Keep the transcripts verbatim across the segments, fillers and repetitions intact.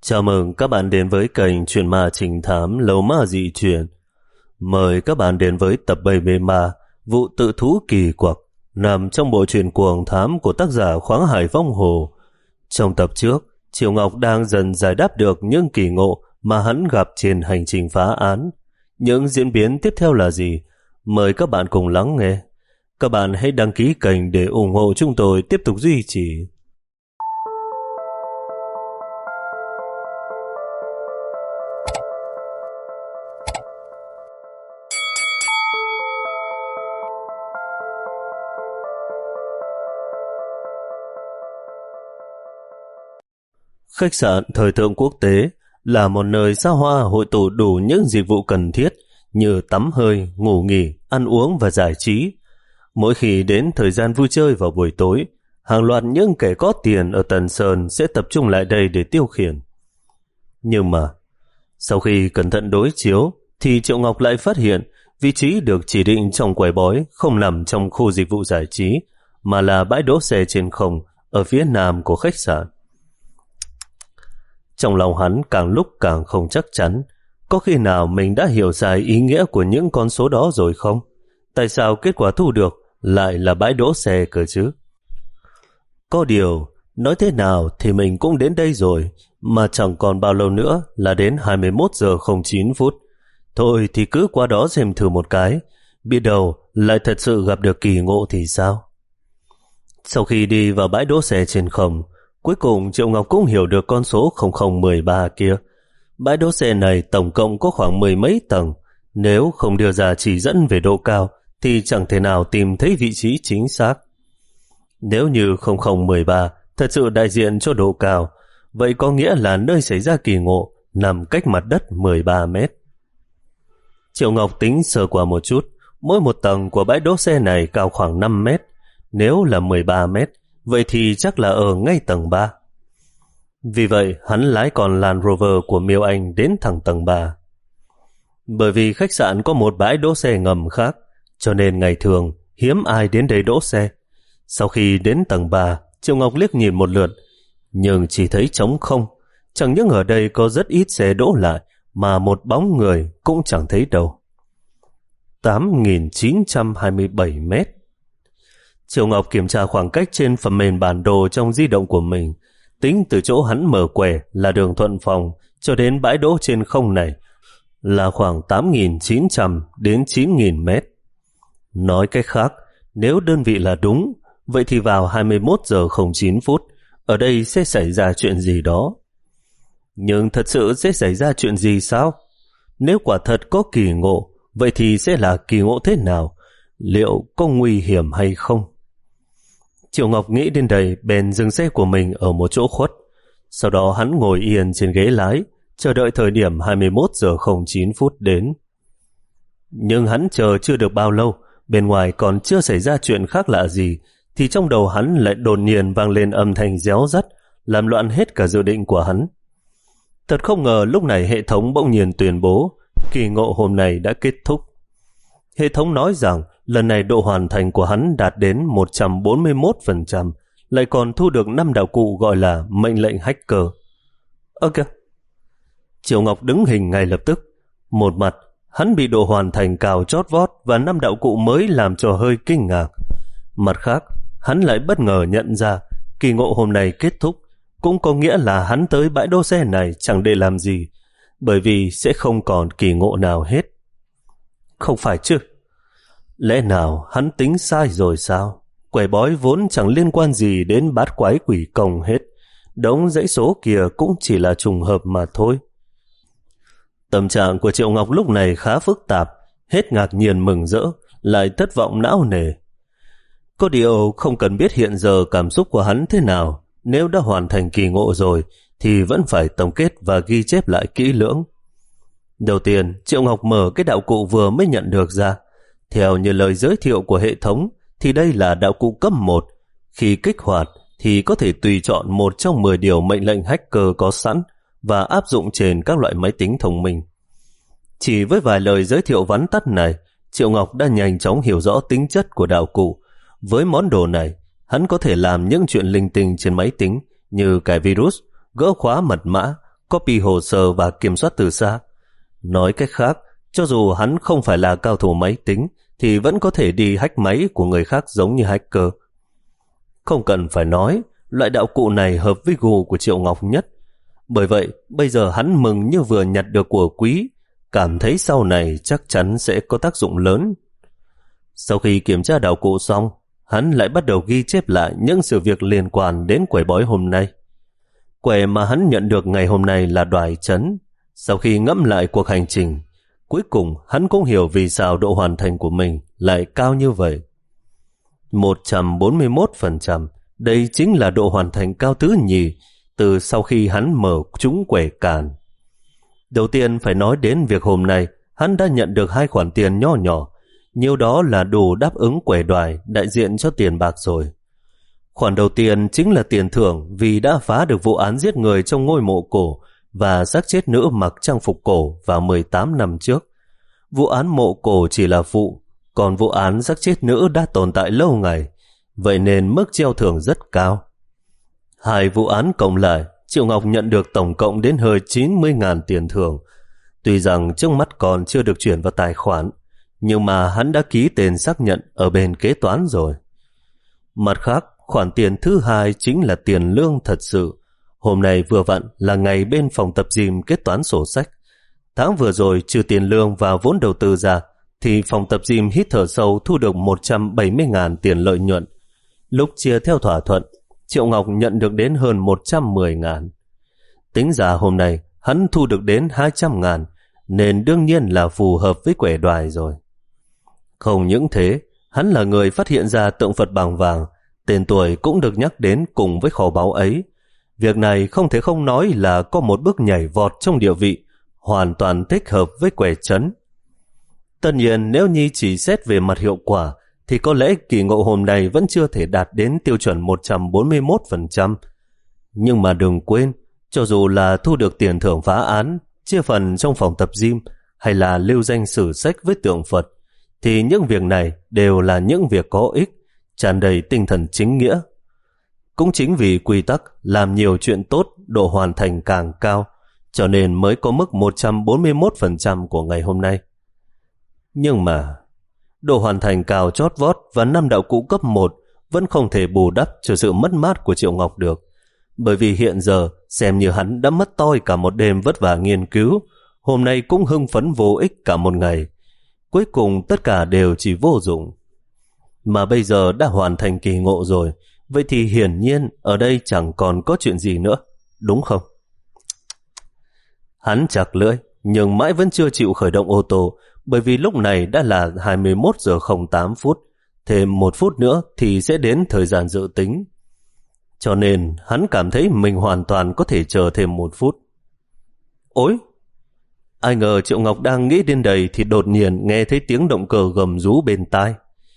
Chào mừng các bạn đến với kênh Chuyện Ma Trinh Thám Lầu Ma Dị Chuyện. Mời các bạn đến với tập bảy mươi ba Vụ Tự Thú Kỳ Quặc, nằm trong bộ truyện cuồng thám của tác giả Khoáng Hải Vong Hồ. Trong tập trước, Triệu Ngọc đang dần giải đáp được những kỳ ngộ mà hắn gặp trên hành trình phá án. Những diễn biến tiếp theo là gì? Mời các bạn cùng lắng nghe. Các bạn hãy đăng ký kênh để ủng hộ chúng tôi tiếp tục duy trì. Khách sạn thời thượng quốc tế là một nơi xa hoa hội tụ đủ những dịch vụ cần thiết như tắm hơi, ngủ nghỉ, ăn uống và giải trí. Mỗi khi đến thời gian vui chơi vào buổi tối, hàng loạt những kẻ có tiền ở Tần Sơn sẽ tập trung lại đây để tiêu khiển. Nhưng mà, sau khi cẩn thận đối chiếu, thì Triệu Ngọc lại phát hiện vị trí được chỉ định trong quầy bói không nằm trong khu dịch vụ giải trí, mà là bãi đỗ xe trên không ở phía nam của khách sạn. Trong lòng hắn càng lúc càng không chắc chắn, có khi nào mình đã hiểu sai ý nghĩa của những con số đó rồi không? Tại sao kết quả thu được lại là bãi đỗ xe cơ chứ? Có điều, nói thế nào thì mình cũng đến đây rồi, mà chẳng còn bao lâu nữa là đến hai mươi mốt giờ không chín phút. Thôi thì cứ qua đó xem thử một cái, biết đâu lại thật sự gặp được kỳ ngộ thì sao? Sau khi đi vào bãi đỗ xe trên không, cuối cùng Triệu Ngọc cũng hiểu được con số không không một ba kia. Bãi đỗ xe này tổng cộng có khoảng mười mấy tầng. Nếu không đưa ra chỉ dẫn về độ cao thì chẳng thể nào tìm thấy vị trí chính xác. Nếu như không không một ba thật sự đại diện cho độ cao, vậy có nghĩa là nơi xảy ra kỳ ngộ nằm cách mặt đất mười ba mét. Triệu Ngọc tính sơ qua một chút, mỗi một tầng của bãi đỗ xe này cao khoảng năm mét. Nếu là mười ba mét, vậy thì chắc là ở ngay tầng ba. Vì vậy, hắn lái con Land Rover của Miêu Anh đến thẳng tầng ba. Bởi vì khách sạn có một bãi đỗ xe ngầm khác, cho nên ngày thường hiếm ai đến đây đỗ xe. Sau khi đến tầng ba, Triệu Ngọc liếc nhìn một lượt, nhưng chỉ thấy trống không. Chẳng những ở đây có rất ít xe đỗ lại, mà một bóng người cũng chẳng thấy đâu. tám nghìn chín trăm hai mươi bảy mét. Triệu Ngọc kiểm tra khoảng cách trên phần mềm bản đồ trong di động của mình, tính từ chỗ hắn mở quẻ là đường Thuận Phòng cho đến bãi đỗ trên không này là khoảng tám nghìn chín trăm đến chín nghìn mét. Nói cách khác, nếu đơn vị là đúng, vậy thì vào hai mươi mốt giờ không chín phút, ở đây sẽ xảy ra chuyện gì đó. Nhưng thật sự sẽ xảy ra chuyện gì sao? Nếu quả thật có kỳ ngộ, vậy thì sẽ là kỳ ngộ thế nào? Liệu có nguy hiểm hay không? Triệu Ngọc nghĩ đến đây bèn dừng xe của mình ở một chỗ khuất. Sau đó hắn ngồi yên trên ghế lái, chờ đợi thời điểm hai mươi mốt giờ không chín phút đến. Nhưng hắn chờ chưa được bao lâu, bên ngoài còn chưa xảy ra chuyện khác lạ gì, thì trong đầu hắn lại đột nhiên vang lên âm thanh réo rắt, làm loạn hết cả dự định của hắn. Thật không ngờ lúc này hệ thống bỗng nhiên tuyên bố kỳ ngộ hôm nay đã kết thúc. Hệ thống nói rằng lần này độ hoàn thành của hắn đạt đến một trăm bốn mươi mốt phần trăm, lại còn thu được năm đạo cụ gọi là mệnh lệnh hacker. Ơ kìa! Triệu Ngọc đứng hình ngay lập tức. Một mặt, hắn bị độ hoàn thành cao chót vót và năm đạo cụ mới làm cho hơi kinh ngạc. Mặt khác, hắn lại bất ngờ nhận ra kỳ ngộ hôm nay kết thúc, cũng có nghĩa là hắn tới bãi đỗ xe này chẳng để làm gì, bởi vì sẽ không còn kỳ ngộ nào hết. Không phải chứ? Lẽ nào hắn tính sai rồi sao? Quẻ bói vốn chẳng liên quan gì đến bát quái quỷ công hết. Đống dãy số kia cũng chỉ là trùng hợp mà thôi. Tâm trạng của Triệu Ngọc lúc này khá phức tạp, hết ngạc nhiên mừng rỡ, lại thất vọng não nề. Có điều không cần biết hiện giờ cảm xúc của hắn thế nào, nếu đã hoàn thành kỳ ngộ rồi thì vẫn phải tổng kết và ghi chép lại kỹ lưỡng. Đầu tiên, Triệu Ngọc mở cái đạo cụ vừa mới nhận được ra. Theo như lời giới thiệu của hệ thống thì đây là đạo cụ cấp một. Khi kích hoạt thì có thể tùy chọn một trong mười điều mệnh lệnh hacker có sẵn và áp dụng trên các loại máy tính thông minh. Chỉ với vài lời giới thiệu vắn tắt này, Triệu Ngọc đã nhanh chóng hiểu rõ tính chất của đạo cụ. Với món đồ này, hắn có thể làm những chuyện linh tinh trên máy tính như cài virus, gỡ khóa mật mã, copy hồ sơ và kiểm soát từ xa. Nói cách khác, cho dù hắn không phải là cao thủ máy tính thì vẫn có thể đi hack máy của người khác giống như hacker. Không cần phải nói, loại đạo cụ này hợp với gu của Triệu Ngọc nhất. Bởi vậy, bây giờ hắn mừng như vừa nhặt được của quý, cảm thấy sau này chắc chắn sẽ có tác dụng lớn. Sau khi kiểm tra đạo cụ xong, hắn lại bắt đầu ghi chép lại những sự việc liên quan đến quẻ bói hôm nay. Quẻ mà hắn nhận được ngày hôm nay là đoài trấn. Sau khi ngẫm lại cuộc hành trình, cuối cùng hắn cũng hiểu vì sao độ hoàn thành của mình lại cao như vậy. một trăm bốn mươi mốt phần trăm, đây chính là độ hoàn thành cao thứ nhì từ sau khi hắn mở trúng quẻ càn. Đầu tiên phải nói đến việc hôm nay hắn đã nhận được hai khoản tiền nho nhỏ, nhiều đó là đủ đáp ứng quẻ đoài đại diện cho tiền bạc rồi. Khoản đầu tiên chính là tiền thưởng vì đã phá được vụ án giết người trong ngôi mộ cổ và xác chết nữ mặc trang phục cổ vào mười tám năm trước. Vụ án mộ cổ chỉ là vụ, còn vụ án xác chết nữ đã tồn tại lâu ngày, vậy nên mức treo thưởng rất cao. Hai vụ án cộng lại, Triệu Ngọc nhận được tổng cộng đến hơn chín mươi nghìn tiền thưởng. Tuy rằng trước mắt còn chưa được chuyển vào tài khoản, nhưng mà hắn đã ký tên xác nhận ở bên kế toán rồi. Mặt khác, khoản tiền thứ hai chính là tiền lương thật sự. Hôm nay vừa vặn là ngày bên phòng tập gym kết toán sổ sách. Tháng vừa rồi trừ tiền lương và vốn đầu tư ra, thì phòng tập gym hít thở sâu thu được một trăm bảy mươi nghìn tiền lợi nhuận. Lúc chia theo thỏa thuận, Triệu Ngọc nhận được đến hơn một trăm mười nghìn. Tính ra hôm nay hắn thu được đến hai trăm nghìn, nên đương nhiên là phù hợp với quẻ đoài rồi. Không những thế, hắn là người phát hiện ra tượng Phật bằng vàng, tên tuổi cũng được nhắc đến cùng với kho báu ấy. Việc này không thể không nói là có một bước nhảy vọt trong địa vị, hoàn toàn thích hợp với quẻ trấn. Tất nhiên nếu như chỉ xét về mặt hiệu quả, thì có lẽ kỳ ngộ hôm nay vẫn chưa thể đạt đến tiêu chuẩn một trăm bốn mươi mốt phần trăm. Nhưng mà đừng quên, cho dù là thu được tiền thưởng phá án, chia phần trong phòng tập gym hay là lưu danh sử sách với tượng Phật, thì những việc này đều là những việc có ích, tràn đầy tinh thần chính nghĩa. Cũng chính vì quy tắc làm nhiều chuyện tốt, độ hoàn thành càng cao, cho nên mới có mức một trăm bốn mươi mốt phần trăm của ngày hôm nay. Nhưng mà độ hoàn thành cao chót vót và năm đạo cụ cấp một vẫn không thể bù đắp cho sự mất mát của Triệu Ngọc được. Bởi vì hiện giờ xem như hắn đã mất toi cả một đêm vất vả nghiên cứu, hôm nay cũng hưng phấn vô ích cả một ngày. Cuối cùng tất cả đều chỉ vô dụng. Mà bây giờ đã hoàn thành kỳ ngộ rồi, vậy thì hiển nhiên ở đây chẳng còn có chuyện gì nữa, đúng không? Hắn chặt lưỡi, nhưng mãi vẫn chưa chịu khởi động ô tô, bởi vì lúc này đã là hai mươi mốt giờ không tám phút, thêm một phút nữa thì sẽ đến thời gian dự tính. Cho nên hắn cảm thấy mình hoàn toàn có thể chờ thêm một phút. Ôi! Ai ngờ Triệu Ngọc đang nghĩ đến đây thì đột nhiên nghe thấy tiếng động cơ gầm rú bên tai.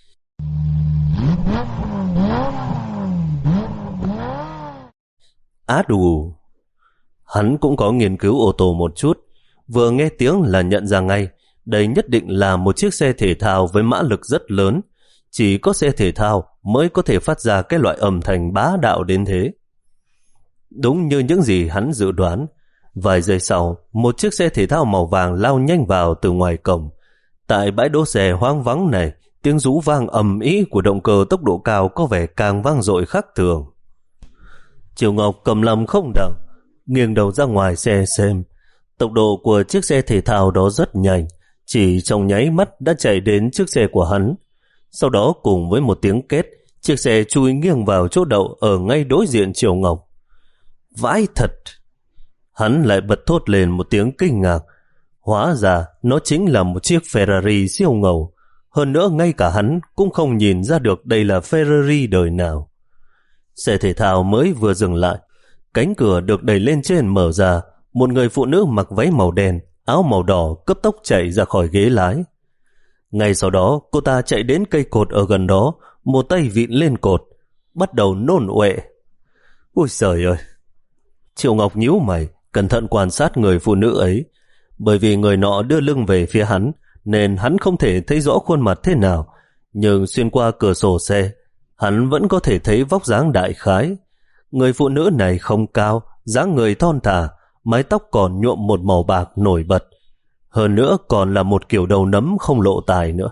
Á đù! Hắn cũng có nghiên cứu ô tô một chút, vừa nghe tiếng là nhận ra ngay, đây nhất định là một chiếc xe thể thao với mã lực rất lớn, chỉ có xe thể thao mới có thể phát ra cái loại âm thanh bá đạo đến thế. Đúng như những gì hắn dự đoán, vài giây sau, một chiếc xe thể thao màu vàng lao nhanh vào từ ngoài cổng. Tại bãi đỗ xe hoang vắng này, tiếng rú vang ầm ĩ của động cơ tốc độ cao có vẻ càng vang dội khác thường. Triệu Ngọc cầm lòng không đặng, nghiêng đầu ra ngoài xe xem. Tốc độ của chiếc xe thể thao đó rất nhanh, chỉ trong nháy mắt đã chạy đến chiếc xe của hắn. Sau đó cùng với một tiếng két, chiếc xe chui nghiêng vào chỗ đậu ở ngay đối diện Triệu Ngọc. Vãi thật! Hắn lại bật thốt lên một tiếng kinh ngạc. Hóa ra nó chính là một chiếc Ferrari siêu ngầu. Hơn nữa ngay cả hắn cũng không nhìn ra được đây là Ferrari đời nào. Xe thể thao mới vừa dừng lại, cánh cửa được đẩy lên trên mở ra. Một người phụ nữ mặc váy màu đen, áo màu đỏ cấp tốc chạy ra khỏi ghế lái. Ngay sau đó cô ta chạy đến cây cột ở gần đó, một tay vịn lên cột, bắt đầu nôn ọe. Ôi trời ơi! Triệu Ngọc nhíu mày, cẩn thận quan sát người phụ nữ ấy. Bởi vì người nọ đưa lưng về phía hắn, nên hắn không thể thấy rõ khuôn mặt thế nào, nhưng xuyên qua cửa sổ xe, hắn vẫn có thể thấy vóc dáng đại khái. Người phụ nữ này không cao, dáng người thon thả, mái tóc còn nhuộm một màu bạc nổi bật, hơn nữa còn là một kiểu đầu nấm không lộ tài nữa.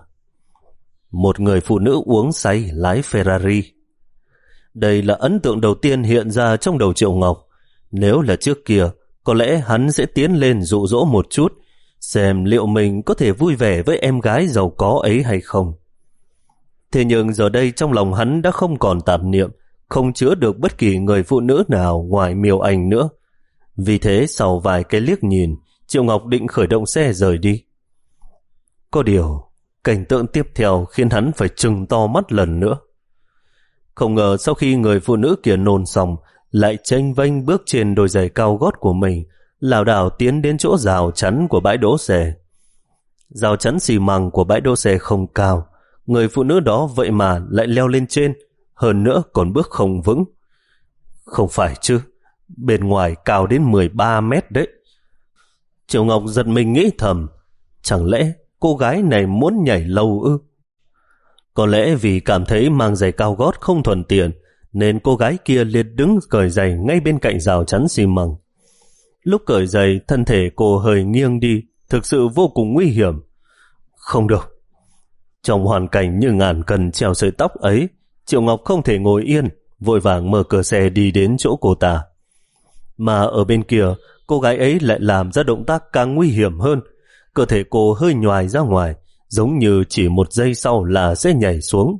Một người phụ nữ uống say lái Ferrari. Đây là ấn tượng đầu tiên hiện ra trong đầu Triệu Ngọc. Nếu là trước kia, có lẽ hắn sẽ tiến lên dụ dỗ một chút, xem liệu mình có thể vui vẻ với em gái giàu có ấy hay không. Thế nhưng giờ đây trong lòng hắn đã không còn tạp niệm, không chứa được bất kỳ người phụ nữ nào ngoài Miêu Anh nữa. Vì thế sau vài cái liếc nhìn, Triệu Ngọc định khởi động xe rời đi. Có điều, cảnh tượng tiếp theo khiến hắn phải trừng to mắt lần nữa. Không ngờ sau khi người phụ nữ kia nôn xong, lại chênh vênh bước trên đôi giày cao gót của mình, lảo đảo tiến đến chỗ rào chắn của bãi đỗ xe. Rào chắn xi măng của bãi đỗ xe không cao, người phụ nữ đó vậy mà lại leo lên trên, hơn nữa còn bước không vững. Không phải chứ, bên ngoài cao đến mười ba mét đấy. Triệu Ngọc giật mình nghĩ thầm, chẳng lẽ cô gái này muốn nhảy lầu ư? Có lẽ vì cảm thấy mang giày cao gót không thuận tiện, nên cô gái kia liền đứng cởi giày ngay bên cạnh rào chắn xi măng. Lúc cởi giày, thân thể cô hơi nghiêng đi, thực sự vô cùng nguy hiểm. Không được. Trong hoàn cảnh như ngàn cân treo sợi tóc ấy, Triệu Ngọc không thể ngồi yên, vội vàng mở cửa xe đi đến chỗ cô ta. Mà ở bên kia, cô gái ấy lại làm ra động tác càng nguy hiểm hơn. Cơ thể cô hơi nhoài ra ngoài, giống như chỉ một giây sau là sẽ nhảy xuống.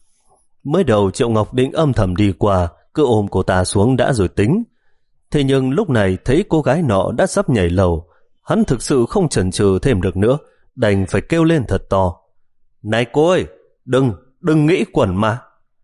Mới đầu Triệu Ngọc định âm thầm đi qua, cứ ôm cô ta xuống đã rồi tính. Thế nhưng lúc này thấy cô gái nọ đã sắp nhảy lầu, hắn thực sự không chần chừ thêm được nữa, đành phải kêu lên thật to. Này cô ơi, đừng, đừng nghĩ quẩn mà.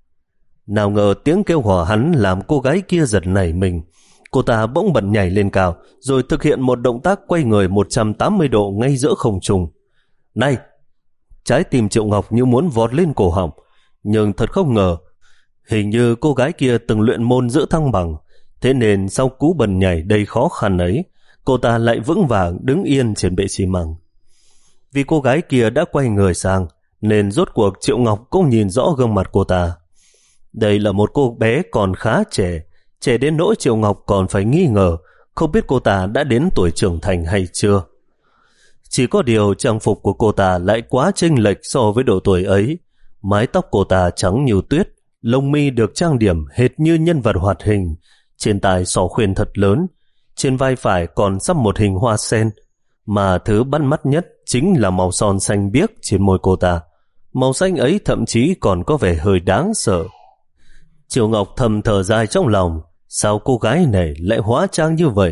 Nào ngờ tiếng kêu của hắn làm cô gái kia giật nảy mình. Cô ta bỗng bật nhảy lên cao, rồi thực hiện một động tác quay người một trăm tám mươi độ ngay giữa không trung. Này! Trái tim Triệu Ngọc như muốn vọt lên cổ họng, nhưng thật không ngờ, hình như cô gái kia từng luyện môn giữ thăng bằng, thế nên sau cú bần nhảy đầy khó khăn ấy, cô ta lại vững vàng đứng yên trên bệ xi măng. Vì cô gái kia đã quay người sang, nên rốt cuộc Triệu Ngọc cũng nhìn rõ gương mặt cô ta. Đây là một cô bé còn khá trẻ, trẻ đến nỗi Triệu Ngọc còn phải nghi ngờ, không biết cô ta đã đến tuổi trưởng thành hay chưa. Chỉ có điều trang phục của cô ta lại quá chênh lệch so với độ tuổi ấy. Mái tóc cô ta trắng như tuyết, lông mi được trang điểm hệt như nhân vật hoạt hình, trên tai xỏ khuyên thật lớn, trên vai phải còn sắp một hình hoa sen, mà thứ bắt mắt nhất chính là màu son xanh biếc trên môi cô ta. Màu xanh ấy thậm chí còn có vẻ hơi đáng sợ. Triệu Ngọc thầm thở dài trong lòng, sao cô gái này lại hóa trang như vậy?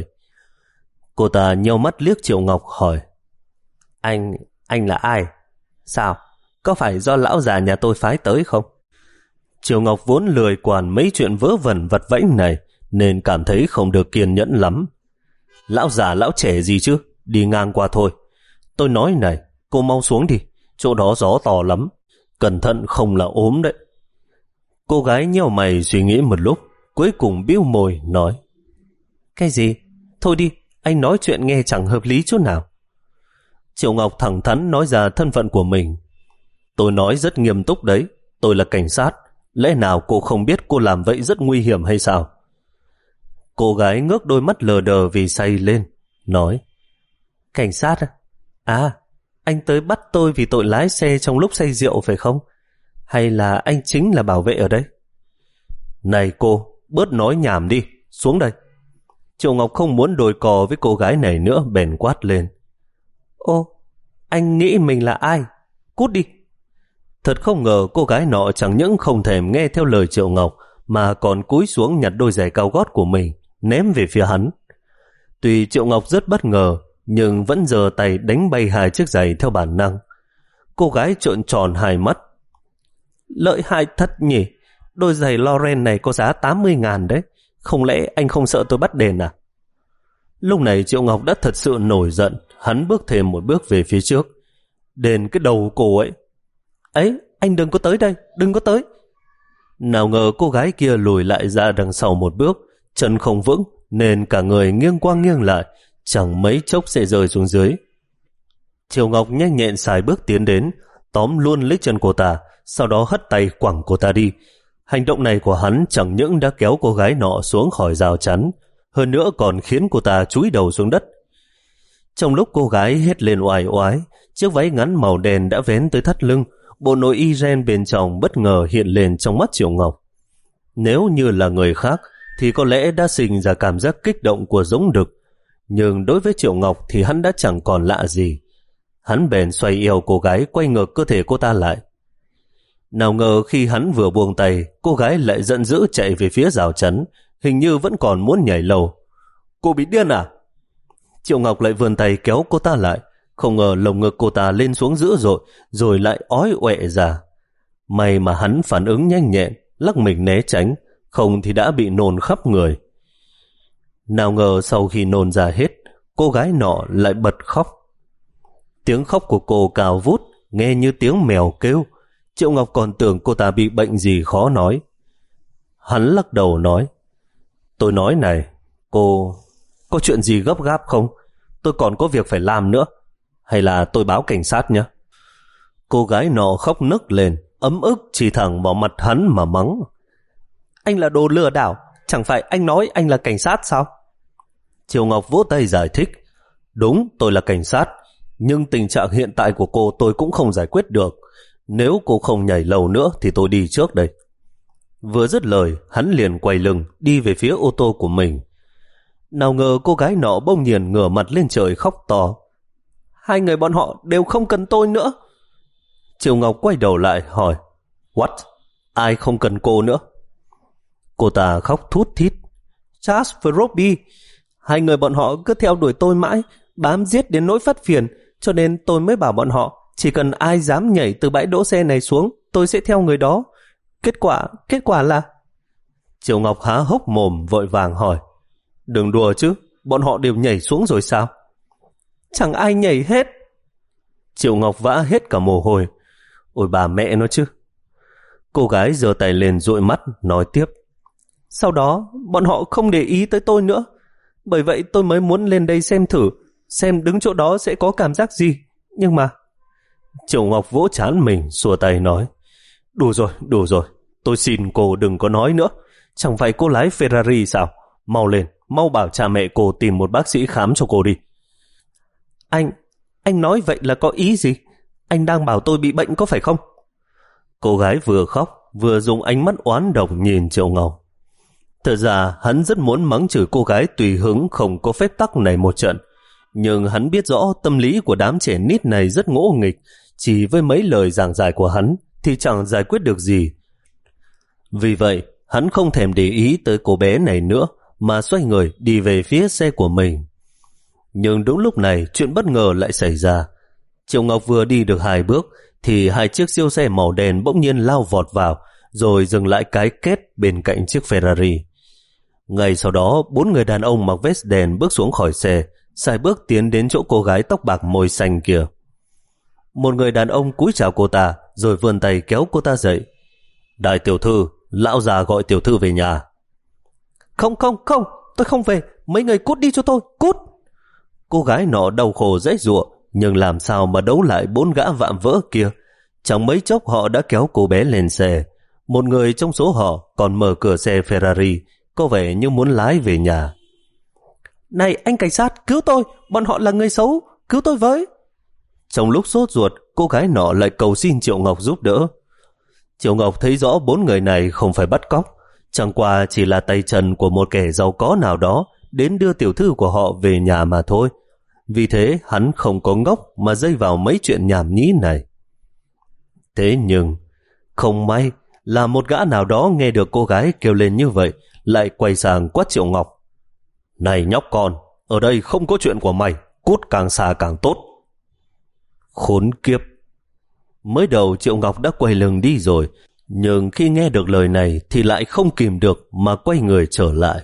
Cô ta nheo mắt liếc Triệu Ngọc hỏi, Anh, anh là ai? Sao? Có phải do lão già nhà tôi phái tới không? Triệu Ngọc vốn lười quản mấy chuyện vớ vẩn vặt vãnh này, nên cảm thấy không được kiên nhẫn lắm. Lão già lão trẻ gì chứ, đi ngang qua thôi. Tôi nói này, cô mau xuống đi, chỗ đó gió to lắm, cẩn thận không là ốm đấy. Cô gái nheo mày suy nghĩ một lúc, cuối cùng bĩu môi nói, Cái gì? Thôi đi, anh nói chuyện nghe chẳng hợp lý chút nào. Triệu Ngọc thẳng thắn nói ra thân phận của mình. Tôi nói rất nghiêm túc đấy, tôi là cảnh sát, lẽ nào cô không biết cô làm vậy rất nguy hiểm hay sao? Cô gái ngước đôi mắt lờ đờ vì say lên, nói, Cảnh sát à? À, anh tới bắt tôi vì tội lái xe trong lúc say rượu phải không? Hay là anh chính là bảo vệ ở đây? Này cô, bớt nói nhảm đi, xuống đây. Triệu Ngọc không muốn đôi cò với cô gái này nữa, bèn quát lên. Ô, anh nghĩ mình là ai? Cút đi. Thật không ngờ cô gái nọ chẳng những không thèm nghe theo lời Triệu Ngọc, mà còn cúi xuống nhặt đôi giày cao gót của mình, ném về phía hắn. Tuy Triệu Ngọc rất bất ngờ, nhưng vẫn giơ tay đánh bay hai chiếc giày theo bản năng. Cô gái trợn tròn hai mắt. Lợi hại thật nhỉ, đôi giày Lauren này có giá tám mươi ngàn đấy, không lẽ anh không sợ tôi bắt đền à? Lúc này Triệu Ngọc đã thật sự nổi giận, hắn bước thêm một bước về phía trước. Đền cái đầu cô ấy. Ấy, anh đừng có tới đây, đừng có tới. Nào ngờ cô gái kia lùi lại ra đằng sau một bước, chân không vững nên cả người nghiêng qua nghiêng lại, chẳng mấy chốc sẽ rơi xuống dưới. Triệu Ngọc nhanh nhẹn xài bước tiến đến, tóm luôn lấy chân cô ta, sau đó hất tay quẳng cô ta đi. Hành động này của hắn chẳng những đã kéo cô gái nọ xuống khỏi rào chắn, hơn nữa còn khiến cô ta chúi đầu xuống đất. Trong lúc cô gái hét lên oai oái, chiếc váy ngắn màu đen đã vén tới thắt lưng, bộ nội y ren bên trong bất ngờ hiện lên trong mắt Triệu Ngọc. Nếu như là người khác thì có lẽ đã sinh ra cảm giác kích động của dũng đực, nhưng đối với Triệu Ngọc thì hắn đã chẳng còn lạ gì. Hắn bèn xoay eo cô gái, quay ngược cơ thể cô ta lại. Nào ngờ khi hắn vừa buông tay, cô gái lại giận dữ chạy về phía rào chắn, hình như vẫn còn muốn nhảy lầu. Cô bị điên à? Triệu Ngọc lại vươn tay kéo cô ta lại, không ngờ lồng ngực cô ta lên xuống dữ dội, rồi lại ói oẹ ra. May mà hắn phản ứng nhanh nhẹn, lắc mình né tránh, không thì đã bị nôn khắp người. Nào ngờ sau khi nôn ra hết, cô gái nọ lại bật khóc. Tiếng khóc của cô cao vút, nghe như tiếng mèo kêu. Triệu Ngọc còn tưởng cô ta bị bệnh gì khó nói. Hắn lắc đầu nói, tôi nói này, cô có chuyện gì gấp gáp không? Tôi còn có việc phải làm nữa. Hay là tôi báo cảnh sát nhé? Cô gái nọ khóc nức lên, ấm ức chỉ thẳng vào mặt hắn mà mắng. Anh là đồ lừa đảo, chẳng phải anh nói anh là cảnh sát sao? Triệu Ngọc vỗ tay giải thích, đúng tôi là cảnh sát, nhưng tình trạng hiện tại của cô tôi cũng không giải quyết được. Nếu cô không nhảy lầu nữa thì tôi đi trước đây. Vừa dứt lời, hắn liền quay lưng đi về phía ô tô của mình. Nào ngờ cô gái nọ bỗng nhiên ngửa mặt lên trời khóc to. Hai người bọn họ đều không cần tôi nữa. Triệu Ngọc quay đầu lại hỏi, What? Ai không cần cô nữa? Cô ta khóc thút thít. Charles và Robbie, hai người bọn họ cứ theo đuổi tôi mãi, bám giết đến nỗi phát phiền, cho nên tôi mới bảo bọn họ chỉ cần ai dám nhảy từ bãi đỗ xe này xuống, tôi sẽ theo người đó. Kết quả, kết quả là... Triệu Ngọc há hốc mồm vội vàng hỏi, đừng đùa chứ, bọn họ đều nhảy xuống rồi sao? Chẳng ai nhảy hết. Triệu Ngọc vã hết cả mồ hôi. Ôi bà mẹ nó chứ. Cô gái giơ tay lên dụi mắt nói tiếp, sau đó bọn họ không để ý tới tôi nữa, bởi vậy tôi mới muốn lên đây xem thử, xem đứng chỗ đó sẽ có cảm giác gì. Nhưng mà... Triệu Ngọc vỗ trán mình, xua tay nói, đủ rồi, đủ rồi, tôi xin cô đừng có nói nữa. Chẳng phải cô lái Ferrari sao? Mau lên, mau bảo cha mẹ cô tìm một bác sĩ khám cho cô đi. Anh, anh nói vậy là có ý gì? Anh đang bảo tôi bị bệnh có phải không? Cô gái vừa khóc vừa dùng ánh mắt oán độc nhìn Triệu Ngọc. Thật ra hắn rất muốn mắng chửi cô gái tùy hứng không có phép tắc này một trận, nhưng hắn biết rõ tâm lý của đám trẻ nít này rất ngỗ nghịch, chỉ với mấy lời giảng giải của hắn thì chẳng giải quyết được gì. Vì vậy hắn không thèm để ý tới cô bé này nữa, mà xoay người đi về phía xe của mình. Nhưng đúng lúc này chuyện bất ngờ lại xảy ra. Triệu Ngọc vừa đi được hai bước thì hai chiếc siêu xe màu đen bỗng nhiên lao vọt vào, rồi dừng lại cái kết bên cạnh chiếc Ferrari. Ngay sau đó, bốn người đàn ông mặc vest đen bước xuống khỏi xe, sải bước tiến đến chỗ cô gái tóc bạc môi xanh kia. Một người đàn ông cúi chào cô ta, rồi vươn tay kéo cô ta dậy. Đại tiểu thư, lão già gọi tiểu thư về nhà. Không không không, tôi không về, mấy người cút đi cho tôi, cút. Cô gái nọ đau khổ giãy giụa, nhưng làm sao mà đấu lại bốn gã vạm vỡ kia. Chẳng mấy chốc họ đã kéo cô bé lên xe. Một người trong số họ còn mở cửa xe Ferrari, có vẻ như muốn lái về nhà. Này anh cảnh sát, cứu tôi, bọn họ là người xấu, cứu tôi với. Trong lúc sốt ruột, cô gái nọ lại cầu xin Triệu Ngọc giúp đỡ. Triệu Ngọc thấy rõ bốn người này không phải bắt cóc, chẳng qua chỉ là tay chân của một kẻ giàu có nào đó đến đưa tiểu thư của họ về nhà mà thôi. Vì thế hắn không có ngốc mà dây vào mấy chuyện nhảm nhí này. Thế nhưng không may là một gã nào đó nghe được cô gái kêu lên như vậy, lại quay sang quát Triệu Ngọc. Này nhóc con, ở đây không có chuyện của mày, cút càng xa càng tốt. Khốn kiếp. Mới đầu Triệu Ngọc đã quay lưng đi rồi, nhưng khi nghe được lời này thì lại không kìm được mà quay người trở lại.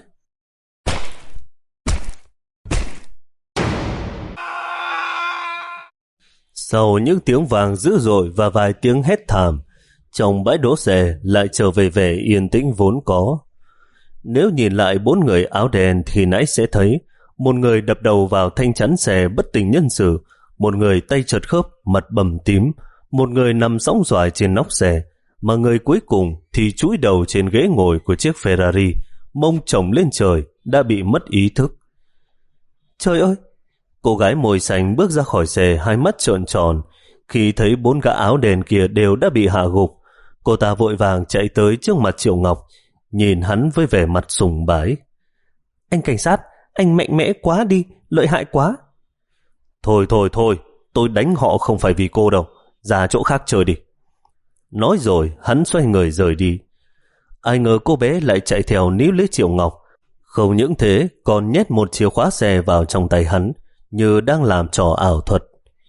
Sau những tiếng vàng dữ dội và vài tiếng hét thảm, trong bãi đỗ xe lại trở về vẻ yên tĩnh vốn có. Nếu nhìn lại bốn người áo đen thì nãy sẽ thấy một người đập đầu vào thanh chắn xe bất tỉnh nhân sự, một người tay trật khớp mặt bầm tím, một người nằm sõng xoài trên nóc xe, mà người cuối cùng thì chúi đầu trên ghế ngồi của chiếc Ferrari, mông chồng lên trời, đã bị mất ý thức. Trời ơi! Cô gái môi xanh bước ra khỏi xe, hai mắt trợn tròn. Khi thấy bốn gã áo đen kia đều đã bị hạ gục, cô ta vội vàng chạy tới trước mặt Triệu Ngọc, nhìn hắn với vẻ mặt sùng bái. Anh cảnh sát, anh mạnh mẽ quá đi, lợi hại quá. Thôi thôi thôi, tôi đánh họ không phải vì cô đâu, ra chỗ khác chơi đi. Nói rồi, hắn xoay người rời đi. Ai ngờ cô bé lại chạy theo níu lấy Triệu Ngọc. Không những thế, còn nhét một chìa khóa xe vào trong tay hắn, như đang làm trò ảo thuật.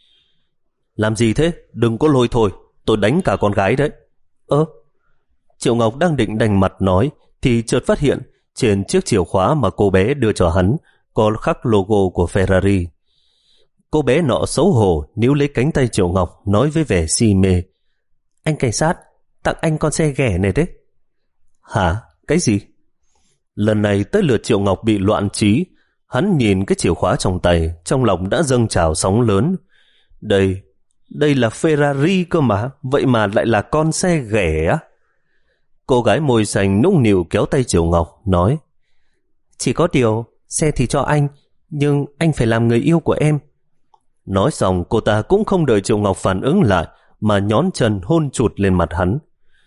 Làm gì thế? Đừng có lôi thôi, tôi đánh cả con gái đấy. Ơ? Triệu Ngọc đang định đành mặt nói, thì chợt phát hiện trên chiếc chìa khóa mà cô bé đưa cho hắn có khắc logo của Ferrari. Cô bé nọ xấu hổ níu lấy cánh tay Triệu Ngọc, nói với vẻ si mê. Anh cảnh sát, tặng anh con xe ghẻ này đấy. Hả? Cái gì? Lần này tới lượt Triệu Ngọc bị loạn trí. Hắn nhìn cái chìa khóa trong tay, trong lòng đã dâng trào sóng lớn. Đây, đây là Ferrari cơ mà, vậy mà lại là con xe ghẻ á? Cô gái môi xanh nũng nịu kéo tay Triệu Ngọc, nói. Chỉ có điều, xe thì cho anh, nhưng anh phải làm người yêu của em. Nói xong, cô ta cũng không đợi Triệu Ngọc phản ứng lại, mà nhón chân hôn chụt lên mặt hắn.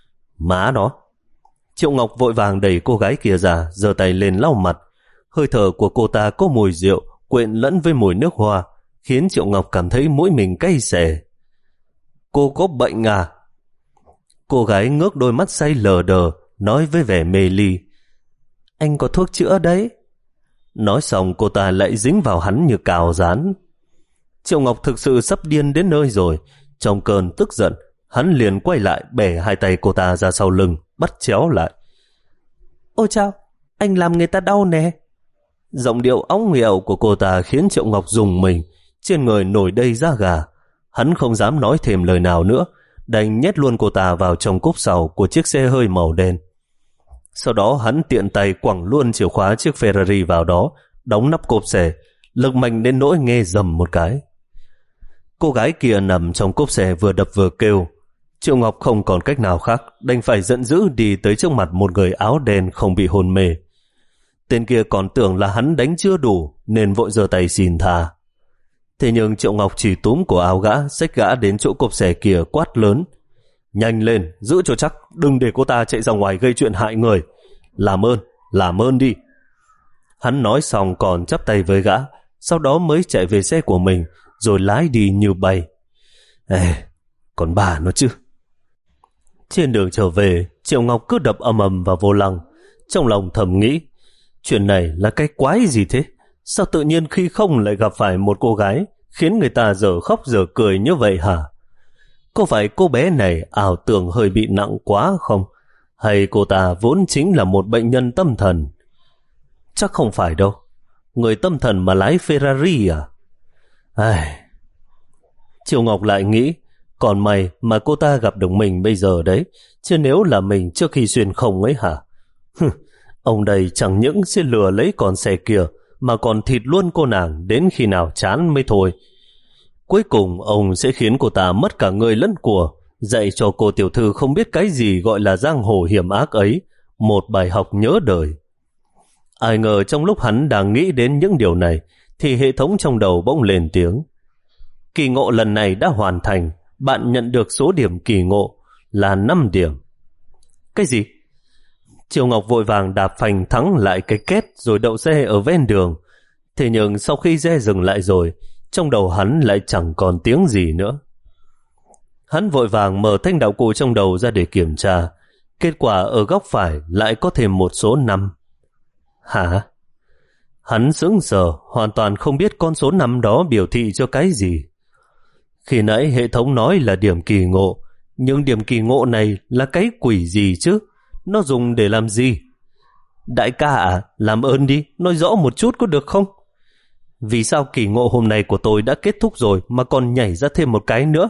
Má nó! Triệu Ngọc vội vàng đẩy cô gái kia ra, giơ tay lên lau mặt. Hơi thở của cô ta có mùi rượu quyện lẫn với mùi nước hoa, khiến Triệu Ngọc cảm thấy mũi mình cay xè. Cô có bệnh à? Cô gái ngước đôi mắt say lờ đờ, nói với vẻ mê ly. Anh có thuốc chữa đấy. Nói xong cô ta lại dính vào hắn như cào rán. Triệu Ngọc thực sự sắp điên đến nơi rồi. Trong cơn tức giận, hắn liền quay lại bẻ hai tay cô ta ra sau lưng, bắt chéo lại. Ôi chao, anh làm người ta đau nè. Giọng điệu óng nghẹo của cô ta khiến Triệu Ngọc rùng mình, trên người nổi đầy da gà. Hắn không dám nói thêm lời nào nữa, đành nhét luôn cô ta vào trong cốp sau của chiếc xe hơi màu đen. Sau đó hắn tiện tay quẳng luôn chìa khóa chiếc Ferrari vào đó, đóng nắp cốp xe, lực mạnh đến nỗi nghe rầm một cái. Cô gái kia nằm trong cốp xe vừa đập vừa kêu. Triệu Ngọc không còn cách nào khác, đành phải giận dữ đi tới trước mặt một người áo đen không bị hôn mê. Tên kia còn tưởng là hắn đánh chưa đủ nên vội giơ tay xin tha. Thế nhưng Triệu Ngọc chỉ túm cổ áo gã, xách gã đến chỗ cốp xe kia quát lớn. Nhanh lên, giữ cho chắc, đừng để cô ta chạy ra ngoài gây chuyện hại người. Làm ơn, làm ơn đi. Hắn nói xong còn chắp tay với gã, sau đó mới chạy về xe của mình, rồi lái đi như bay. Ê, còn bà nó chứ. Trên đường trở về, Triệu Ngọc cứ đập ầm ầm vào vô lăng, trong lòng thầm nghĩ, chuyện này là cái quái gì thế? Sao tự nhiên khi không lại gặp phải một cô gái khiến người ta dở khóc dở cười như vậy hả? Có phải cô bé này ảo tưởng hơi bị nặng quá không? Hay cô ta vốn chính là một bệnh nhân tâm thần? Chắc không phải đâu. Người tâm thần mà lái Ferrari à? Ai... Triệu Ngọc lại nghĩ, còn may mà cô ta gặp được mình bây giờ đấy, chứ nếu là mình trước khi xuyên không ấy hả? Ông đây chẳng những sẽ lừa lấy con xe kia, mà còn thịt luôn cô nàng đến khi nào chán mới thôi. Cuối cùng ông sẽ khiến cô ta mất cả người lẫn của, dạy cho cô tiểu thư không biết cái gì gọi là giang hồ hiểm ác ấy, một bài học nhớ đời. Ai ngờ trong lúc hắn đang nghĩ đến những điều này, thì hệ thống trong đầu bỗng lên tiếng. Kỳ ngộ lần này đã hoàn thành, bạn nhận được số điểm kỳ ngộ là năm điểm. Cái gì? Triệu Ngọc vội vàng đạp phanh thắng lại cái két rồi đậu xe ở ven đường. Thế nhưng sau khi xe dừng lại rồi, trong đầu hắn lại chẳng còn tiếng gì nữa. Hắn vội vàng mở thanh đạo cụ trong đầu ra để kiểm tra. Kết quả ở góc phải lại có thêm một số năm. Hả? Hắn sững sờ, hoàn toàn không biết con số năm đó biểu thị cho cái gì. Khi nãy hệ thống nói là điểm kỳ ngộ, nhưng điểm kỳ ngộ này là cái quỷ gì chứ? Nó dùng để làm gì? Đại ca à, làm ơn đi, nói rõ một chút có được không? Vì sao kỳ ngộ hôm nay của tôi đã kết thúc rồi mà còn nhảy ra thêm một cái nữa?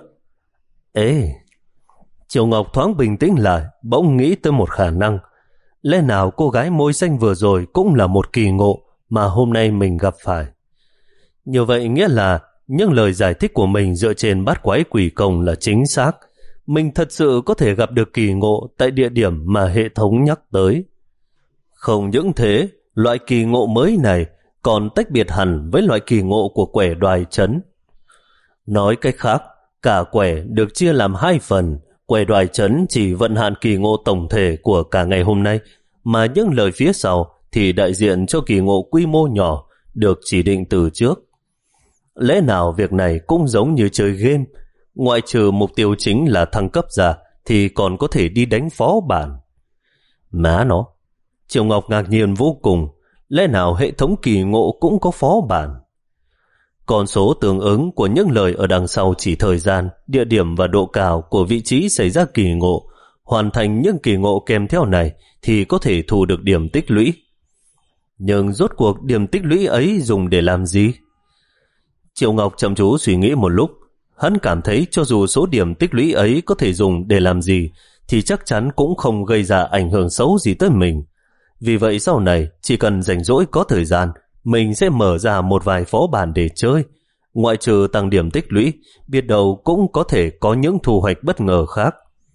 Ê! Triệu Ngọc thoáng bình tĩnh lại, bỗng nghĩ tới một khả năng. Lẽ nào cô gái môi xanh vừa rồi cũng là một kỳ ngộ mà hôm nay mình gặp phải? Như vậy nghĩa là những lời giải thích của mình dựa trên bát quái quỷ công là chính xác. Mình thật sự có thể gặp được kỳ ngộ tại địa điểm mà hệ thống nhắc tới. Không những thế, Loại kỳ ngộ mới này còn tách biệt hẳn với loại kỳ ngộ của quẻ đoài trấn. Nói cách khác, cả quẻ được chia làm hai phần. Quẻ đoài trấn chỉ vận hạn kỳ ngộ tổng thể của cả ngày hôm nay, mà những lời phía sau thì đại diện cho kỳ ngộ quy mô nhỏ được chỉ định từ trước. Lẽ nào việc này cũng giống như chơi game, ngoại trừ mục tiêu chính là thăng cấp ra thì còn có thể đi đánh phó bản. Má nó, Triệu Ngọc ngạc nhiên vô cùng, lẽ nào hệ thống kỳ ngộ cũng có phó bản? Con số tương ứng của những lời ở đằng sau chỉ thời gian, địa điểm và độ cao của vị trí xảy ra kỳ ngộ. Hoàn thành những kỳ ngộ kèm theo này thì có thể thu được điểm tích lũy. Nhưng rốt cuộc điểm tích lũy ấy dùng để làm gì? Triệu Ngọc chăm chú suy nghĩ một lúc. Hắn cảm thấy cho dù số điểm tích lũy ấy có thể dùng để làm gì thì chắc chắn cũng không gây ra ảnh hưởng xấu gì tới mình. Vì vậy sau này chỉ cần rảnh rỗi có thời gian, mình sẽ mở ra một vài phó bản để chơi. Ngoại trừ tăng điểm tích lũy, biết đâu cũng có thể có những thu hoạch bất ngờ khác.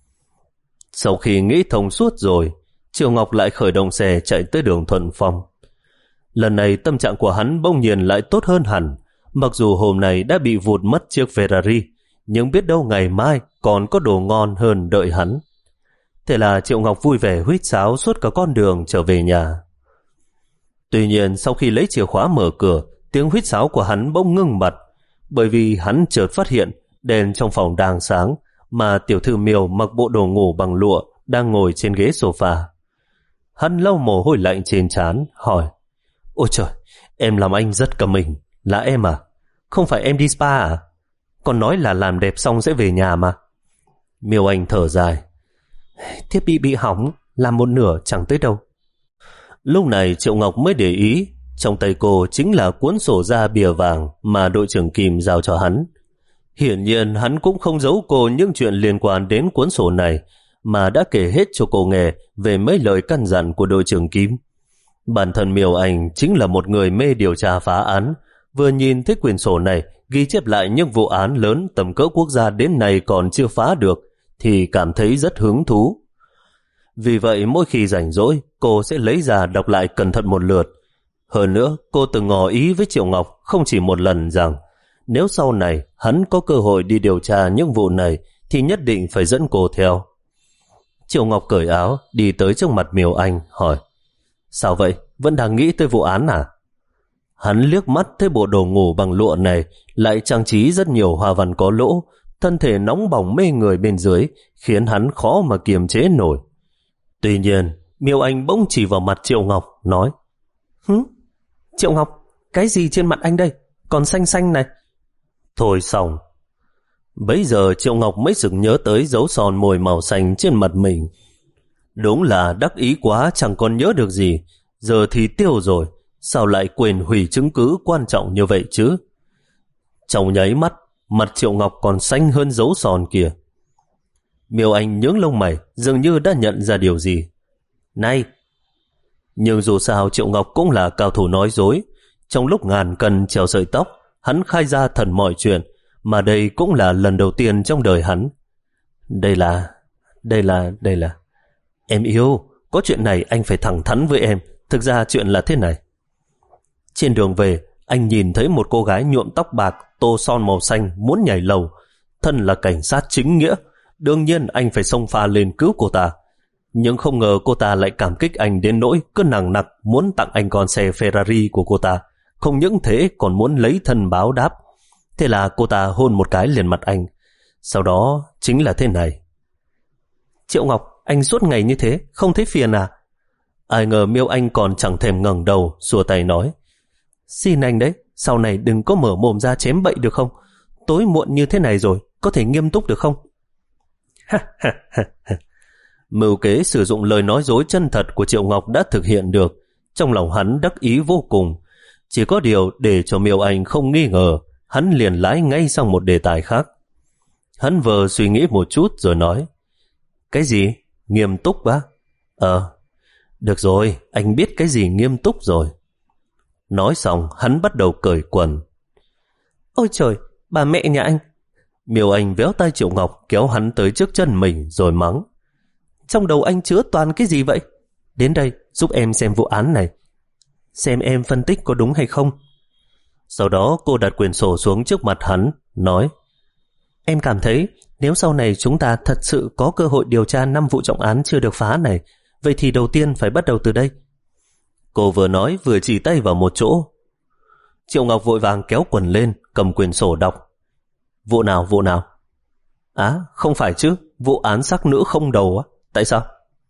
Sau khi nghĩ thông suốt rồi, Triệu Ngọc lại khởi động xe chạy tới đường Thuận Phong. Lần này tâm trạng của hắn bỗng nhiên lại tốt hơn hẳn. Mặc dù hôm nay đã bị vụt mất chiếc Ferrari, nhưng biết đâu ngày mai còn có đồ ngon hơn đợi hắn. Thế là Triệu Ngọc vui vẻ huýt sáo suốt cả con đường trở về nhà. Tuy nhiên sau khi lấy chìa khóa mở cửa, tiếng huýt sáo của hắn bỗng ngưng bặt, bởi vì hắn chợt phát hiện đèn trong phòng đang sáng, mà tiểu thư Miêu mặc bộ đồ ngủ bằng lụa đang ngồi trên ghế sofa. Hắn lau mồ hôi lạnh trên trán, hỏi: Ôi trời, em làm anh rất cả mình. Là em à? Không phải em đi spa à? Còn nói là làm đẹp xong sẽ về nhà mà. Miêu Anh thở dài: Thiết bị bị hỏng, làm một nửa chẳng tới đâu. Lúc này Triệu Ngọc mới để ý, trong tay cô chính là cuốn sổ da bìa vàng mà đội trưởng Kim giao cho hắn. Hiển nhiên hắn cũng không giấu cô những chuyện liên quan đến cuốn sổ này, mà đã kể hết cho cô nghe về mấy lời căn dặn của đội trưởng Kim. Bản thân Miêu Anh chính là một người mê điều tra phá án, vừa nhìn thấy quyển sổ này ghi chép lại những vụ án lớn tầm cỡ quốc gia đến nay còn chưa phá được thì cảm thấy rất hứng thú. Vì vậy mỗi khi rảnh rỗi cô sẽ lấy ra đọc lại cẩn thận một lượt. Hơn nữa cô từng ngỏ ý với Triệu Ngọc không chỉ một lần rằng nếu sau này hắn có cơ hội đi điều tra những vụ này thì nhất định phải dẫn cô theo. Triệu Ngọc cởi áo đi tới trước mặt Miêu Anh hỏi: Sao vậy? Vẫn đang nghĩ tới vụ án à? Hắn liếc mắt thấy bộ đồ ngủ bằng lụa này lại trang trí rất nhiều hoa văn có lỗ, thân thể nóng bỏng mê người bên dưới khiến hắn khó mà kiềm chế nổi. Tuy nhiên Miêu Anh bỗng chỉ vào mặt Triệu Ngọc nói: Hứ? Triệu Ngọc, cái gì trên mặt anh đây? Còn xanh xanh này. Thôi xong. Bấy giờ Triệu Ngọc mới sực nhớ tới dấu son môi màu xanh trên mặt mình. Đúng là đắc ý quá chẳng còn nhớ được gì. Giờ thì tiêu rồi, sao lại quên hủy chứng cứ quan trọng như vậy chứ? Trong nháy mắt, mặt Triệu Ngọc còn xanh hơn dấu son kia. Miêu Anh nhướng lông mày, dường như đã nhận ra điều gì. Này! Nhưng dù sao Triệu Ngọc cũng là cao thủ nói dối. Trong lúc ngàn cân treo sợi tóc, hắn khai ra thần mọi chuyện, mà đây cũng là lần đầu tiên trong đời hắn. Đây là... đây là... đây là... Em yêu, có chuyện này anh phải thẳng thắn với em. Thực ra chuyện là thế này. Trên đường về, anh nhìn thấy một cô gái nhuộm tóc bạc, tô son màu xanh muốn nhảy lầu. Thân là cảnh sát chính nghĩa, đương nhiên anh phải xông pha lên cứu cô ta. Nhưng không ngờ cô ta lại cảm kích anh đến nỗi cứ nằng nặc muốn tặng anh con xe Ferrari của cô ta. Không những thế còn muốn lấy thân báo đáp. Thế là cô ta hôn một cái lên mặt anh. Sau đó chính là thế này. Triệu Ngọc, anh suốt ngày như thế, không thấy phiền à? Ai ngờ Miêu Anh còn chẳng thèm ngẩng đầu, xua tay nói: Xin anh đấy, sau này đừng có mở mồm ra chém bậy được không? Tối muộn như thế này rồi, có thể nghiêm túc được không? Mưu kế sử dụng lời nói dối chân thật của Triệu Ngọc đã thực hiện được. Trong lòng hắn đắc ý vô cùng. Chỉ có điều để cho Miêu Anh không nghi ngờ, hắn liền lái ngay sang một đề tài khác. Hắn vừa suy nghĩ một chút rồi nói: Cái gì? Nghiêm túc á? Ờ, được rồi, anh biết cái gì nghiêm túc rồi. Nói xong hắn bắt đầu cởi quần. Ôi trời, bà mẹ nhà anh! Miêu Anh véo tay Triệu Ngọc kéo hắn tới trước chân mình rồi mắng: Trong đầu anh chứa toàn cái gì vậy? Đến đây giúp em xem vụ án này. xem em phân tích có đúng hay không. Sau đó cô đặt quyển sổ xuống trước mặt hắn, nói: Em cảm thấy nếu sau này chúng ta thật sự có cơ hội điều tra năm vụ trọng án chưa được phá này, vậy thì đầu tiên phải bắt đầu từ đây. Cô vừa nói vừa chỉ tay vào một chỗ. Triệu Ngọc vội vàng kéo quần lên, cầm quyển sổ đọc. Vụ nào, vụ nào? Á, không phải chứ, vụ án xác nữ không đầu á. Tại sao?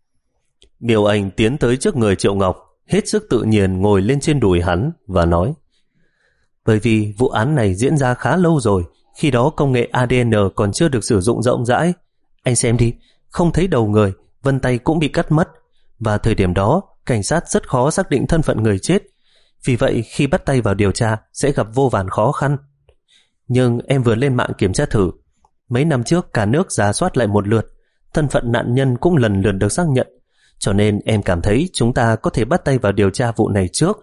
Miêu Anh tiến tới trước người Triệu Ngọc, hết sức tự nhiên ngồi lên trên đùi hắn và nói: Bởi vì vụ án này diễn ra khá lâu rồi, khi đó công nghệ a đê en còn chưa được sử dụng rộng rãi. Anh xem đi, không thấy đầu người, vân tay cũng bị cắt mất, và thời điểm đó cảnh sát rất khó xác định thân phận người chết. Vì vậy khi bắt tay vào điều tra sẽ gặp vô vàn khó khăn. Nhưng em vừa lên mạng kiểm tra thử, mấy năm trước cả nước rà soát lại một lượt, thân phận nạn nhân cũng lần lượt được xác nhận, cho nên em cảm thấy chúng ta có thể bắt tay vào điều tra vụ này trước.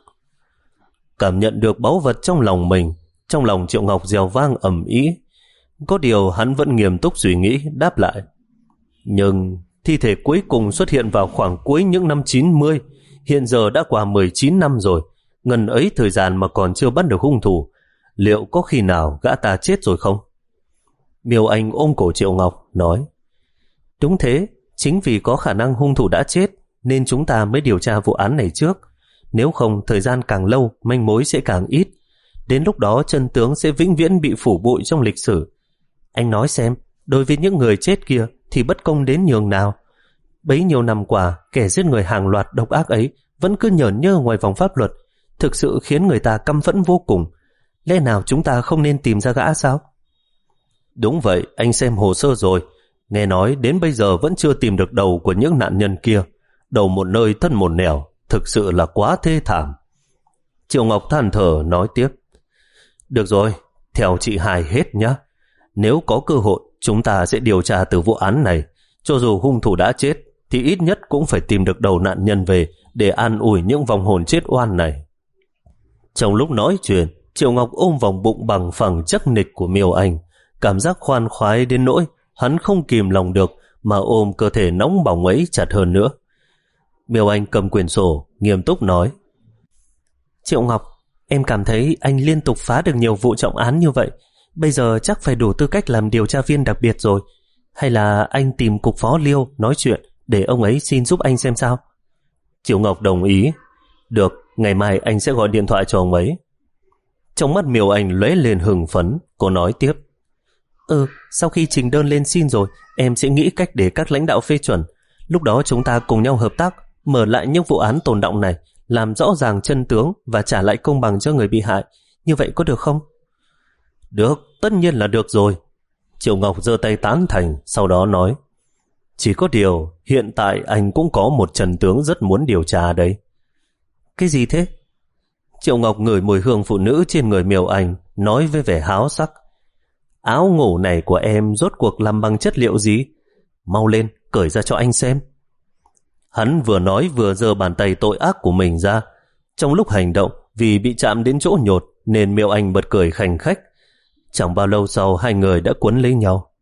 Cảm nhận được báu vật trong lòng mình, trong lòng Triệu Ngọc reo vang ầm ĩ. Có điều hắn vẫn nghiêm túc suy nghĩ, đáp lại: Nhưng thi thể cuối cùng xuất hiện vào khoảng cuối những năm chín mươi, hiện giờ đã qua mười chín năm rồi, ngần ấy thời gian mà còn chưa bắt được hung thủ, liệu có khi nào gã ta chết rồi không? Miêu Anh ôm cổ Triệu Ngọc, nói: Đúng thế, chính vì có khả năng hung thủ đã chết nên chúng ta mới điều tra vụ án này trước. Nếu không, thời gian càng lâu, manh mối sẽ càng ít. Đến lúc đó chân tướng sẽ vĩnh viễn bị phủ bụi trong lịch sử. Anh nói xem, đối với những người chết kia thì bất công đến nhường nào. Bấy nhiêu năm qua, kẻ giết người hàng loạt độc ác ấy vẫn cứ nhởn nhơ ngoài vòng pháp luật, thực sự khiến người ta căm phẫn vô cùng. Lẽ nào chúng ta không nên tìm ra gã sao? Đúng vậy, anh xem hồ sơ rồi. Nghe nói đến bây giờ vẫn chưa tìm được đầu của những nạn nhân kia. Đầu một nơi thân một nẻo, thực sự là quá thê thảm. Triệu Ngọc than thở nói tiếp: Được rồi, theo chị Hai hết nhé. Nếu có cơ hội, chúng ta sẽ điều tra từ vụ án này. Cho dù hung thủ đã chết, thì ít nhất cũng phải tìm được đầu nạn nhân về để an ủi những vong hồn chết oan này. Trong lúc nói chuyện, Triệu Ngọc ôm vòng bụng bằng phẳng chắc nịch của Miêu Anh, cảm giác khoan khoái đến nỗi hắn không kìm lòng được mà ôm cơ thể nóng bỏng ấy chặt hơn nữa. Miêu Anh cầm quyển sổ, nghiêm túc nói: Triệu Ngọc, em cảm thấy anh liên tục phá được nhiều vụ trọng án như vậy, bây giờ chắc phải đủ tư cách làm điều tra viên đặc biệt rồi. Hay là anh tìm cục phó Liêu nói chuyện để ông ấy xin giúp anh xem sao? Triệu Ngọc đồng ý. Được, ngày mai anh sẽ gọi điện thoại cho ông ấy. Trong mắt Miêu Anh lóe lên hừng phấn, cô nói tiếp: Ừ, sau khi trình đơn lên xin rồi, em sẽ nghĩ cách để các lãnh đạo phê chuẩn. Lúc đó chúng ta cùng nhau hợp tác, mở lại những vụ án tồn đọng này, làm rõ ràng chân tướng và trả lại công bằng cho người bị hại. Như vậy có được không? Được, tất nhiên là được rồi. Triệu Ngọc giơ tay tán thành, sau đó nói: Chỉ có điều, hiện tại anh cũng có một chân tướng rất muốn điều tra đấy. Cái gì thế? Triệu Ngọc ngửi mùi hương phụ nữ trên người Miêu Anh, nói với vẻ háo sắc: Áo ngủ này của em rốt cuộc làm bằng chất liệu gì? Mau lên, cởi ra cho anh xem. Hắn vừa nói vừa giơ bàn tay tội ác của mình ra. Trong lúc hành động, vì bị chạm đến chỗ nhột nên Miêu Anh bật cười khành khách. Chẳng bao lâu sau, hai người đã quấn lấy nhau.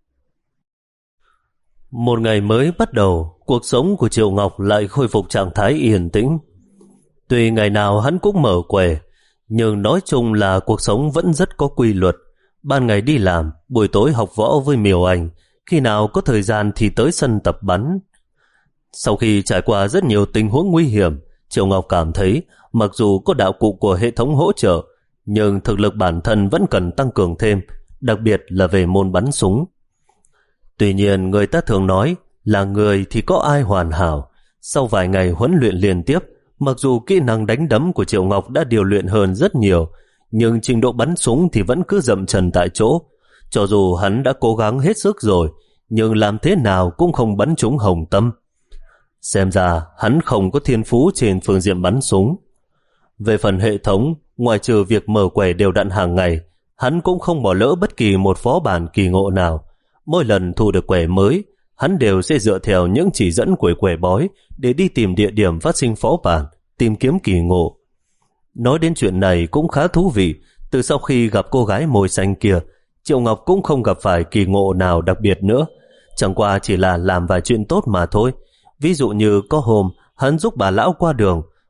Một ngày mới bắt đầu, cuộc sống của Triệu Ngọc lại khôi phục trạng thái yên tĩnh. Tuy ngày nào hắn cũng mở quầy, nhưng nói chung là cuộc sống vẫn rất có quy luật. Ban ngày đi làm, buổi tối học võ với Miêu Anh, khi nào có thời gian thì tới sân tập bắn. Sau khi trải qua rất nhiều tình huống nguy hiểm, Triệu Ngọc cảm thấy mặc dù có đạo cụ của hệ thống hỗ trợ, nhưng thực lực bản thân vẫn cần tăng cường thêm, đặc biệt là về môn bắn súng. Tuy nhiên, người ta thường nói là người thì có ai hoàn hảo. Sau vài ngày huấn luyện liên tiếp, mặc dù kỹ năng đánh đấm của Triệu Ngọc đã điều luyện hơn rất nhiều, nhưng trình độ bắn súng thì vẫn cứ dậm chân tại chỗ. Cho dù hắn đã cố gắng hết sức rồi, nhưng làm thế nào cũng không bắn trúng hồng tâm. Xem ra hắn không có thiên phú trên phương diện bắn súng. Về phần hệ thống, ngoài trừ việc mở quầy đều đặn hàng ngày, hắn cũng không bỏ lỡ bất kỳ một phó bản kỳ ngộ nào. Mỗi lần thu được quầy mới, hắn đều sẽ dựa theo những chỉ dẫn của quầy bói để đi tìm địa điểm phát sinh phó bản, tìm kiếm kỳ ngộ. Nói đến chuyện này cũng khá thú vị. Từ sau khi gặp cô gái môi xanh kia, Triệu Ngọc cũng không gặp phải kỳ ngộ nào đặc biệt nữa. Chẳng qua chỉ là làm vài chuyện tốt mà thôi. Ví dụ như có hôm hắn giúp bà lão qua đường,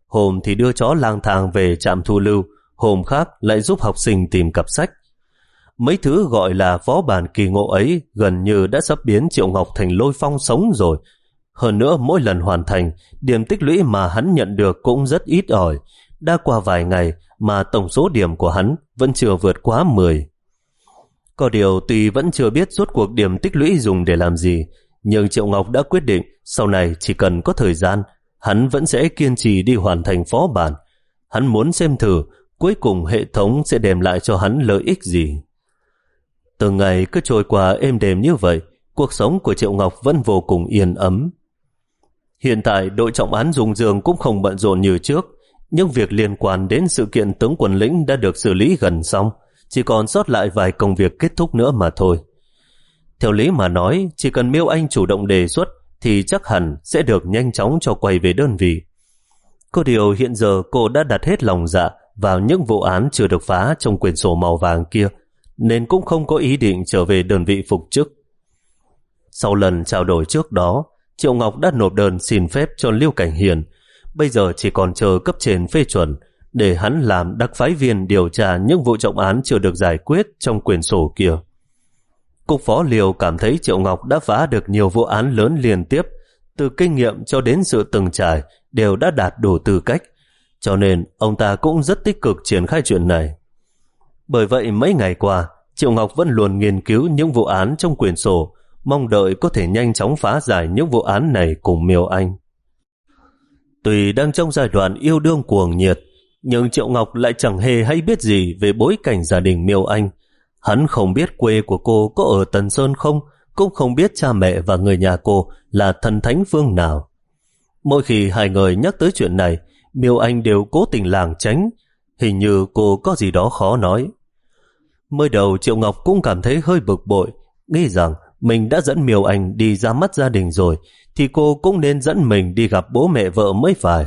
hôm thì đưa chó lang thang về trạm thu lưu, hôm khác lại giúp học sinh tìm cặp sách. Mấy thứ gọi là phó bản kỳ ngộ ấy gần như đã sắp biến Triệu Ngọc thành lôi phong sống rồi. Hơn nữa mỗi lần hoàn thành, điểm tích lũy mà hắn nhận được cũng rất ít ỏi. Đã qua vài ngày mà tổng số điểm của hắn vẫn chưa vượt quá mười. Có điều tuy vẫn chưa biết rốt cuộc điểm tích lũy dùng để làm gì, nhưng Triệu Ngọc đã quyết định sau này chỉ cần có thời gian, hắn vẫn sẽ kiên trì đi hoàn thành phó bản. Hắn muốn xem thử cuối cùng hệ thống sẽ đem lại cho hắn lợi ích gì. Từng ngày cứ trôi qua êm đềm như vậy, cuộc sống của Triệu Ngọc vẫn vô cùng yên ấm. Hiện tại đội trọng án Dung Dương cũng không bận rộn như trước, nhưng việc liên quan đến sự kiện tướng quân lĩnh đã được xử lý gần xong, chỉ còn sót lại vài công việc kết thúc nữa mà thôi. Theo lý mà nói, chỉ cần Miêu Anh chủ động đề xuất thì chắc hẳn sẽ được nhanh chóng cho quay về đơn vị. Có điều hiện giờ cô đã đặt hết lòng dạ vào những vụ án chưa được phá trong quyển sổ màu vàng kia, nên cũng không có ý định trở về đơn vị phục chức. Sau lần trao đổi trước đó, Triệu Ngọc đã nộp đơn xin phép cho Liêu Cảnh Hiền, bây giờ chỉ còn chờ cấp trên phê chuẩn để hắn làm đặc phái viên điều tra những vụ trọng án chưa được giải quyết trong quyển sổ kia. Cục phó Liêu cảm thấy Triệu Ngọc đã phá được nhiều vụ án lớn liên tiếp, từ kinh nghiệm cho đến sự từng trải đều đã đạt đủ tư cách, cho nên ông ta cũng rất tích cực triển khai chuyện này. Bởi vậy mấy ngày qua, Triệu Ngọc vẫn luôn nghiên cứu những vụ án trong quyển sổ, mong đợi có thể nhanh chóng phá giải những vụ án này cùng Miêu Anh. Tuy đang trong giai đoạn yêu đương cuồng nhiệt, nhưng Triệu Ngọc lại chẳng hề hay biết gì về bối cảnh gia đình Miêu Anh. Hắn không biết quê của cô có ở Tần Sơn không, cũng không biết cha mẹ và người nhà cô là thần thánh phương nào. Mỗi khi hai người nhắc tới chuyện này, Miêu Anh đều cố tình lảng tránh, hình như cô có gì đó khó nói. Mới đầu Triệu Ngọc cũng cảm thấy hơi bực bội, nghĩ rằng mình đã dẫn Miêu Anh đi ra mắt gia đình rồi, thì cô cũng nên dẫn mình đi gặp bố mẹ vợ mới phải.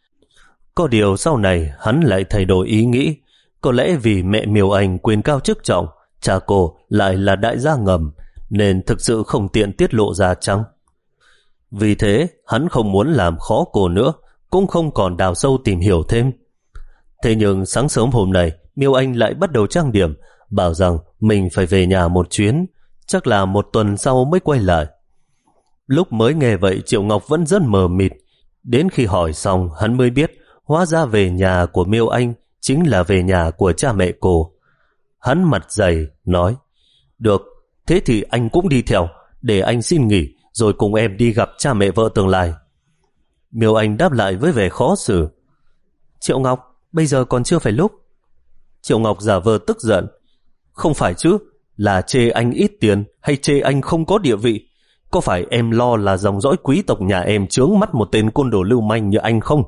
Có điều sau này hắn lại thay đổi ý nghĩ, có lẽ vì mẹ Miêu Anh quyền cao chức trọng, cha cô lại là đại gia ngầm, nên thực sự không tiện tiết lộ ra chăng? Vì thế, hắn không muốn làm khó cô nữa, cũng không còn đào sâu tìm hiểu thêm. Thế nhưng sáng sớm hôm nay, Miêu Anh lại bắt đầu trang điểm, bảo rằng mình phải về nhà một chuyến, chắc là một tuần sau mới quay lại. Lúc mới nghe vậy Triệu Ngọc vẫn rất mờ mịt, đến khi hỏi xong hắn mới biết hóa ra về nhà của Miêu Anh chính là về nhà của cha mẹ cô. Hắn mặt dày nói, được, thế thì anh cũng đi theo, để anh xin nghỉ rồi cùng em đi gặp cha mẹ vợ tương lai. Miêu Anh đáp lại với vẻ khó xử, Triệu Ngọc, bây giờ còn chưa phải lúc. Triệu Ngọc giả vờ tức giận, không phải chứ, là chê anh ít tiền hay chê anh không có địa vị? Có phải em lo là dòng dõi quý tộc nhà em chướng mắt một tên côn đồ lưu manh như anh không?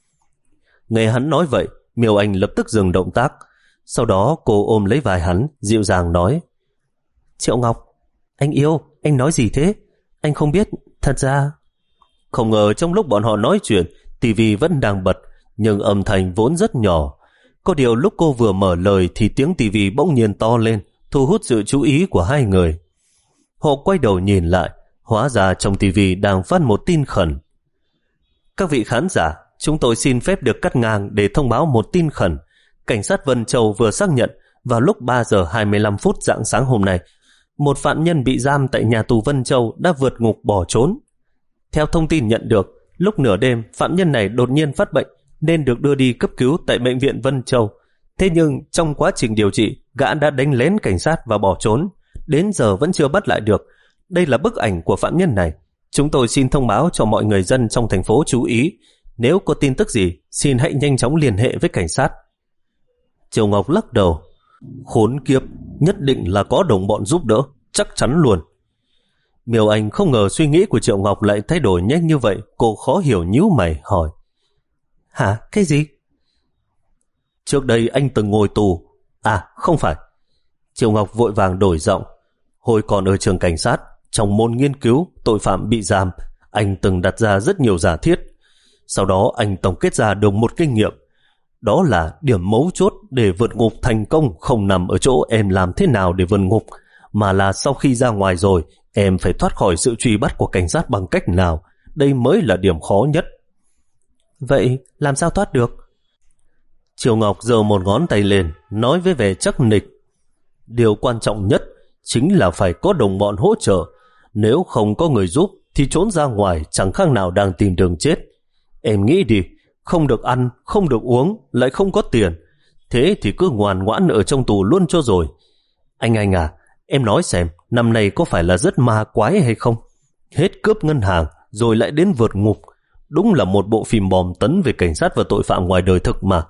Nghe hắn nói vậy, Miêu Anh lập tức dừng động tác. Sau đó cô ôm lấy vai hắn, dịu dàng nói, Triệu Ngọc, anh yêu, anh nói gì thế? Anh không biết, thật ra... Không ngờ trong lúc bọn họ nói chuyện, tivi vẫn đang bật, nhưng âm thanh vốn rất nhỏ. Có điều lúc cô vừa mở lời thì tiếng tivi bỗng nhiên to lên, thu hút sự chú ý của hai người. Họ quay đầu nhìn lại, hóa ra trong tivi đang phát một tin khẩn. Các vị khán giả, chúng tôi xin phép được cắt ngang để thông báo một tin khẩn. Cảnh sát Vân Châu vừa xác nhận vào lúc ba giờ hai mươi lăm phút rạng sáng hôm nay, một phạm nhân bị giam tại nhà tù Vân Châu đã vượt ngục bỏ trốn. Theo thông tin nhận được, lúc nửa đêm phạm nhân này đột nhiên phát bệnh nên được đưa đi cấp cứu tại bệnh viện Vân Châu. Thế nhưng trong quá trình điều trị, gã đã đánh lén cảnh sát và bỏ trốn, đến giờ vẫn chưa bắt lại được. Đây là bức ảnh của phạm nhân này. Chúng tôi xin thông báo cho mọi người dân trong thành phố chú ý, nếu có tin tức gì xin hãy nhanh chóng liên hệ với cảnh sát. Triệu Ngọc lắc đầu, khốn kiếp, nhất định là có đồng bọn giúp đỡ, chắc chắn luôn. Miêu Anh không ngờ suy nghĩ của Triệu Ngọc lại thay đổi nhanh như vậy, cô khó hiểu nhíu mày hỏi, hả, cái gì? Trước đây anh từng ngồi tù. À, không phải. Triệu Ngọc vội vàng đổi giọng, hồi còn ở trường cảnh sát, trong môn nghiên cứu tội phạm bị giam, anh từng đặt ra rất nhiều giả thiết. Sau đó anh tổng kết ra được một kinh nghiệm. Đó là điểm mấu chốt để vượt ngục thành công không nằm ở chỗ em làm thế nào để vượt ngục, mà là sau khi ra ngoài rồi, em phải thoát khỏi sự truy bắt của cảnh sát bằng cách nào. Đây mới là điểm khó nhất. Vậy làm sao thoát được? Triều Ngọc giơ một ngón tay lên, nói với vẻ chắc nịch. Điều quan trọng nhất chính là phải có đồng bọn hỗ trợ. Nếu không có người giúp thì trốn ra ngoài chẳng khác nào đang tìm đường chết. Em nghĩ đi, không được ăn, không được uống, lại không có tiền. Thế thì cứ ngoan ngoãn ở trong tù luôn cho rồi. Anh anh à, em nói xem, năm nay có phải là rất ma quái hay không? Hết cướp ngân hàng, rồi lại đến vượt ngục. Đúng là một bộ phim bom tấn về cảnh sát và tội phạm ngoài đời thực mà.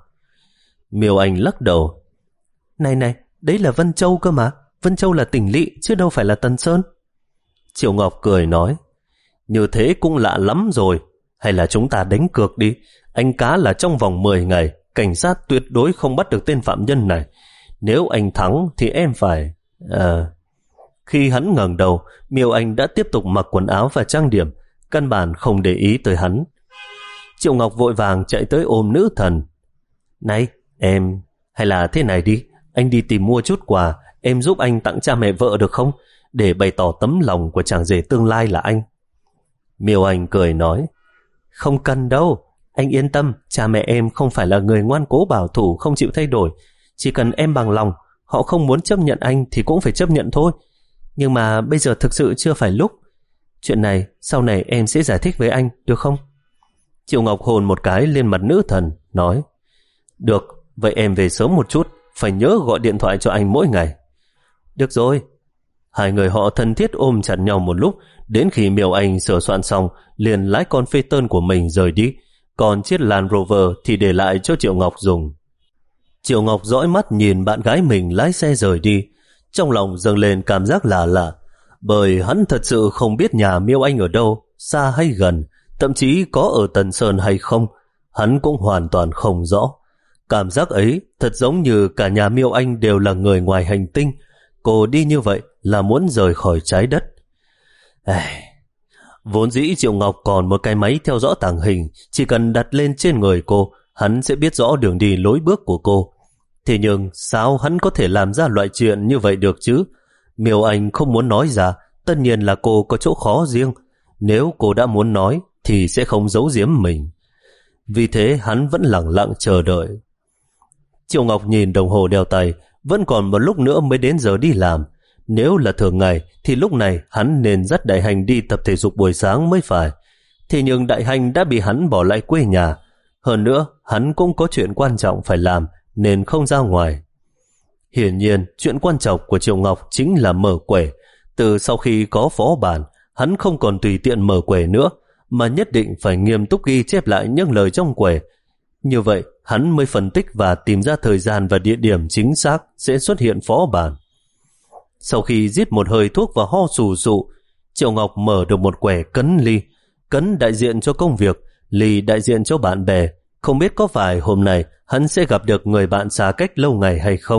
Miêu Anh lắc đầu. Này này, đấy là Vân Châu cơ mà. Vân Châu là tỉnh lỵ, chứ đâu phải là Tần Sơn. Triệu Ngọc cười nói. Như thế cũng lạ lắm rồi. Hay là chúng ta đánh cược đi. Anh cá là trong vòng mười ngày, cảnh sát tuyệt đối không bắt được tên phạm nhân này. Nếu anh thắng thì em phải... À... Khi hắn ngẩng đầu, Miêu Anh đã tiếp tục mặc quần áo và trang điểm, căn bản không để ý tới hắn. Triệu Ngọc vội vàng chạy tới ôm nữ thần. Này, em... Hay là thế này đi, anh đi tìm mua chút quà, em giúp anh tặng cha mẹ vợ được không? Để bày tỏ tấm lòng của chàng rể tương lai là anh. Miêu Anh cười nói. Không cần đâu, anh yên tâm, cha mẹ em không phải là người ngoan cố bảo thủ không chịu thay đổi. Chỉ cần em bằng lòng, họ không muốn chấp nhận anh thì cũng phải chấp nhận thôi. Nhưng mà bây giờ thực sự chưa phải lúc. Chuyện này sau này em sẽ giải thích với anh, được không? Triệu Ngọc hôn một cái lên mặt nữ thần, nói. Được, vậy em về sớm một chút, phải nhớ gọi điện thoại cho anh mỗi ngày. Được rồi. Hai người họ thân thiết ôm chặt nhau một lúc, đến khi Miêu Anh sửa soạn xong, liền lái con phê tơn của mình rời đi, còn chiếc Land Rover thì để lại cho Triệu Ngọc dùng. Triệu Ngọc dõi mắt nhìn bạn gái mình lái xe rời đi, trong lòng dâng lên cảm giác lạ lạ, bởi hắn thật sự không biết nhà Miêu Anh ở đâu, xa hay gần, thậm chí có ở Tần Sơn hay không, hắn cũng hoàn toàn không rõ. Cảm giác ấy thật giống như cả nhà Miêu Anh đều là người ngoài hành tinh, cô đi như vậy là muốn rời khỏi trái đất. Ai... Vốn dĩ Triệu Ngọc còn một cái máy theo dõi tàng hình, chỉ cần đặt lên trên người cô, hắn sẽ biết rõ đường đi lối bước của cô. Thế nhưng sao hắn có thể làm ra loại chuyện như vậy được chứ? Miêu Anh không muốn nói ra, tất nhiên là cô có chỗ khó riêng. Nếu cô đã muốn nói thì sẽ không giấu giếm mình. Vì thế hắn vẫn lặng lặng chờ đợi. Triệu Ngọc nhìn đồng hồ đeo tay, vẫn còn một lúc nữa mới đến giờ đi làm. Nếu là thường ngày thì lúc này hắn nên dắt Đại Hành đi tập thể dục buổi sáng mới phải. Thế nhưng Đại Hành đã bị hắn bỏ lại quê nhà. Hơn nữa, hắn cũng có chuyện quan trọng phải làm nên không ra ngoài. Hiển nhiên, chuyện quan trọng của Triệu Ngọc chính là mở quầy. Từ sau khi có phó bản, hắn không còn tùy tiện mở quầy nữa, mà nhất định phải nghiêm túc ghi chép lại những lời trong quầy. Như vậy, hắn mới phân tích và tìm ra thời gian và địa điểm chính xác sẽ xuất hiện phó bản. Sau khi giết một hơi thuốc và ho sù sụ, Triệu Ngọc mở được một quẻ cấn ly. Cấn đại diện cho công việc, ly đại diện cho bạn bè. Không biết có phải hôm nay hắn sẽ gặp được người bạn xa cách lâu ngày hay không.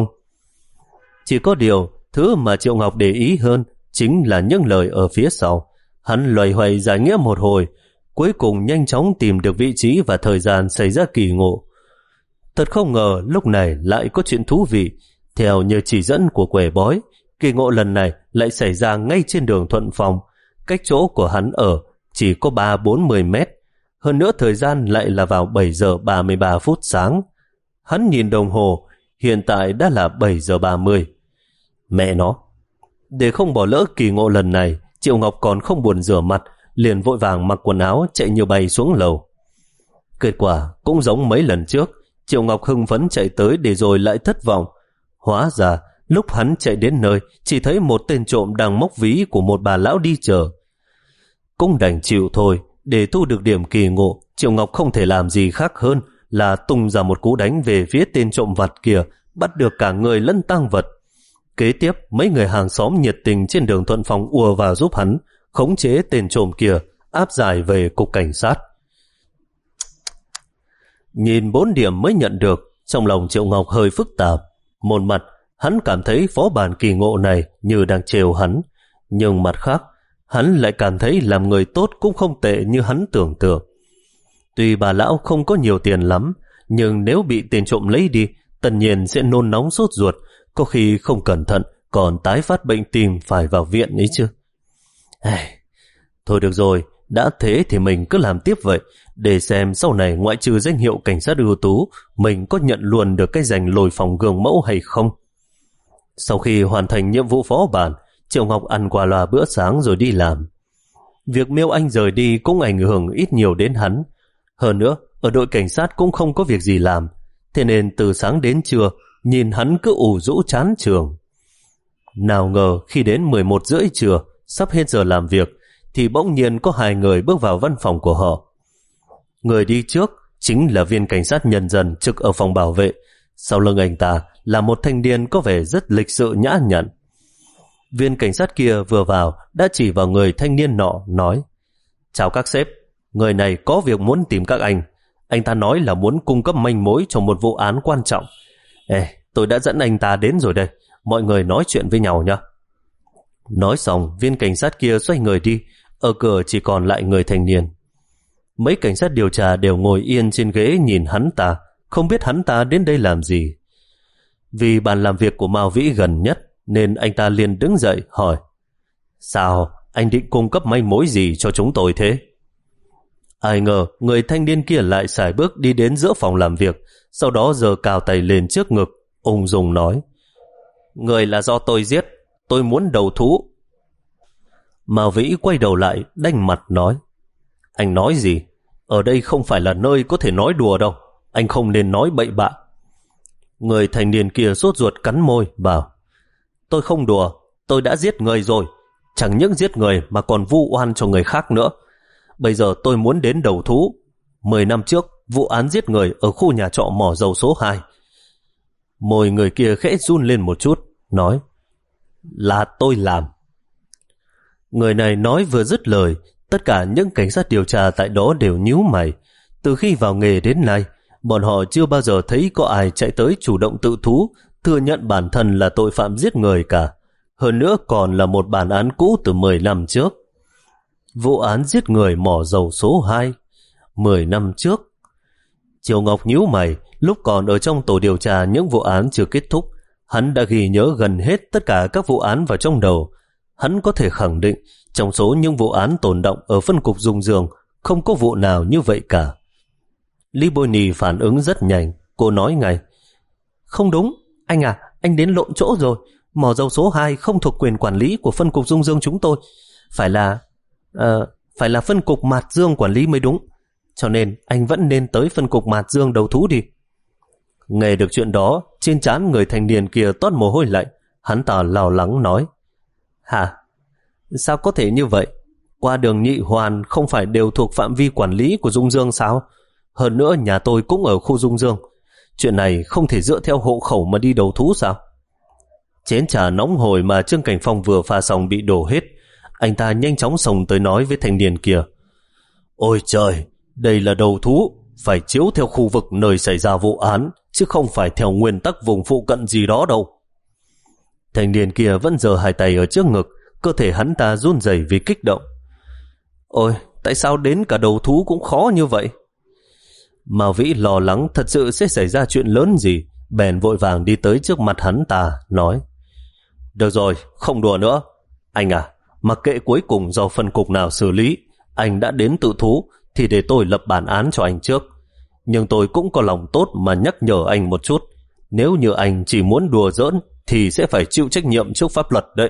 Chỉ có điều, thứ mà Triệu Ngọc để ý hơn chính là những lời ở phía sau. Hắn loay hoay giải nghĩa một hồi, cuối cùng nhanh chóng tìm được vị trí và thời gian xảy ra kỳ ngộ. Thật không ngờ lúc này lại có chuyện thú vị. Theo như chỉ dẫn của quẻ bói, kỳ ngộ lần này lại xảy ra ngay trên đường Thuận Phong, cách chỗ của hắn ở chỉ có ba bốn mươi mét. Hơn nữa thời gian lại là vào bảy giờ ba mươi ba phút sáng. Hắn nhìn đồng hồ, hiện tại đã là bảy giờ ba mươi. Mẹ nó! Để không bỏ lỡ kỳ ngộ lần này, Triệu Ngọc còn không buồn rửa mặt, liền vội vàng mặc quần áo chạy như bay xuống lầu. Kết quả cũng giống mấy lần trước, Triệu Ngọc hưng phấn chạy tới để rồi lại thất vọng. Hóa ra, lúc hắn chạy đến nơi, chỉ thấy một tên trộm đang móc ví của một bà lão đi chờ. Cũng đành chịu thôi, để thu được điểm kỳ ngộ, Triệu Ngọc không thể làm gì khác hơn là tung ra một cú đánh về phía tên trộm vặt kia, bắt được cả người lẫn tang vật. Kế tiếp, mấy người hàng xóm nhiệt tình trên đường Thuận Phong ùa vào giúp hắn, khống chế tên trộm kia, áp giải về cục cảnh sát. Nhìn bốn điểm mới nhận được, trong lòng Triệu Ngọc hơi phức tạp. Một mặt, hắn cảm thấy phó bản kỳ ngộ này như đang trêu hắn, nhưng mặt khác, hắn lại cảm thấy làm người tốt cũng không tệ như hắn tưởng tượng. Tuy bà lão không có nhiều tiền lắm, nhưng nếu bị tên trộm lấy đi, tất nhiên sẽ nôn nóng sốt ruột, có khi không cẩn thận còn tái phát bệnh tim phải vào viện ấy chứ. Ai... Thôi được rồi, Đã thế thì mình cứ làm tiếp vậy, để xem sau này ngoại trừ danh hiệu cảnh sát ưu tú, mình có nhận luôn được cái danh lồi phòng gương mẫu hay không. Sau khi hoàn thành nhiệm vụ phó bản, Triệu Ngọc ăn qua loa bữa sáng rồi đi làm. Việc Miêu Anh rời đi cũng ảnh hưởng ít nhiều đến hắn. Hơn nữa, ở đội cảnh sát cũng không có việc gì làm, thế nên từ sáng đến trưa, nhìn hắn cứ ủ rũ chán trường. Nào ngờ khi đến mười một rưỡi trưa, sắp hết giờ làm việc, thì bỗng nhiên có hai người bước vào văn phòng của họ. Người đi trước chính là viên cảnh sát nhân dân trực ở phòng bảo vệ. Sau lưng anh ta là một thanh niên có vẻ rất lịch sự nhã nhặn. Viên cảnh sát kia vừa vào đã chỉ vào người thanh niên nọ, nói: Chào các sếp, người này có việc muốn tìm các anh. Anh ta nói là muốn cung cấp manh mối cho một vụ án quan trọng. Ê, tôi đã dẫn anh ta đến rồi đây, mọi người nói chuyện với nhau nhé. Nói xong, viên cảnh sát kia xoay người đi, ở cửa chỉ còn lại người thanh niên. Mấy cảnh sát điều tra đều ngồi yên trên ghế nhìn hắn ta, không biết hắn ta đến đây làm gì. Vì bàn làm việc của Mao Vĩ gần nhất, nên anh ta liền đứng dậy hỏi: Sao, anh định cung cấp manh mối gì cho chúng tôi thế? Ai ngờ người thanh niên kia lại sải bước đi đến giữa phòng làm việc, sau đó giơ cao tay lên trước ngực, ung dung nói: Người là do tôi giết, tôi muốn đầu thú. Mao Vĩ quay đầu lại đanh mặt nói: Anh nói gì? Ở đây không phải là nơi có thể nói đùa đâu, anh không nên nói bậy bạ. Người thanh niên kia sốt ruột cắn môi bảo: Tôi không đùa, tôi đã giết người rồi, chẳng những giết người mà còn vu oan cho người khác nữa. Bây giờ tôi muốn đến đầu thú. Mười năm trước, vụ án giết người ở khu nhà trọ mỏ dầu số hai. Môi người kia khẽ run lên một chút, nói: Là tôi làm. Người này nói vừa dứt lời, tất cả những cảnh sát điều tra tại đó đều nhíu mày. Từ khi vào nghề đến nay, bọn họ chưa bao giờ thấy có ai chạy tới chủ động tự thú, thừa nhận bản thân là tội phạm giết người cả. Hơn nữa còn là một bản án cũ từ mười năm trước. Vụ án giết người mỏ dầu số hai, mười năm trước. Triệu Ngọc nhíu mày, lúc còn ở trong tổ điều tra những vụ án chưa kết thúc, hắn đã ghi nhớ gần hết tất cả các vụ án vào trong đầu. Hắn có thể khẳng định trong số những vụ án tồn đọng ở phân cục Dung Dương, không có vụ nào như vậy cả. Lý Bôi Nì phản ứng rất nhanh, cô nói ngay: Không đúng, anh à, anh đến lộn chỗ rồi. Mỏ dầu số hai không thuộc quyền quản lý của phân cục Dung Dương chúng tôi, phải là uh, phải là phân cục Mạt Dương quản lý mới đúng. Cho nên anh vẫn nên tới phân cục Mạt Dương đầu thú đi. Nghe được chuyện đó, trên trán người thanh niên kia toát mồ hôi lạnh. Hắn ta lo lắng nói: Hả? Sao có thể như vậy? Qua đường Nhị Hoàn không phải đều thuộc phạm vi quản lý của Dung Dương sao? Hơn nữa nhà tôi cũng ở khu Dung Dương. Chuyện này không thể dựa theo hộ khẩu mà đi đầu thú sao? Chén trà nóng hổi mà Trương Cảnh Phong vừa pha xong bị đổ hết. Anh ta nhanh chóng xông tới nói với thanh niên kia: Ôi trời, đây là đầu thú, phải chiếu theo khu vực nơi xảy ra vụ án, chứ không phải theo nguyên tắc vùng phụ cận gì đó đâu. Thanh niên kia vẫn giơ hai tay ở trước ngực, cơ thể hắn ta run rẩy vì kích động. Ôi, tại sao đến cả đầu thú cũng khó như vậy? Mao Vĩ lo lắng thật sự sẽ xảy ra chuyện lớn gì, bèn vội vàng đi tới trước mặt hắn ta, nói: Được rồi, không đùa nữa. Anh à, mặc kệ cuối cùng do phân cục nào xử lý, anh đã đến tự thú thì để tôi lập bản án cho anh trước. Nhưng tôi cũng có lòng tốt mà nhắc nhở anh một chút, nếu như anh chỉ muốn đùa giỡn thì sẽ phải chịu trách nhiệm trước pháp luật đấy.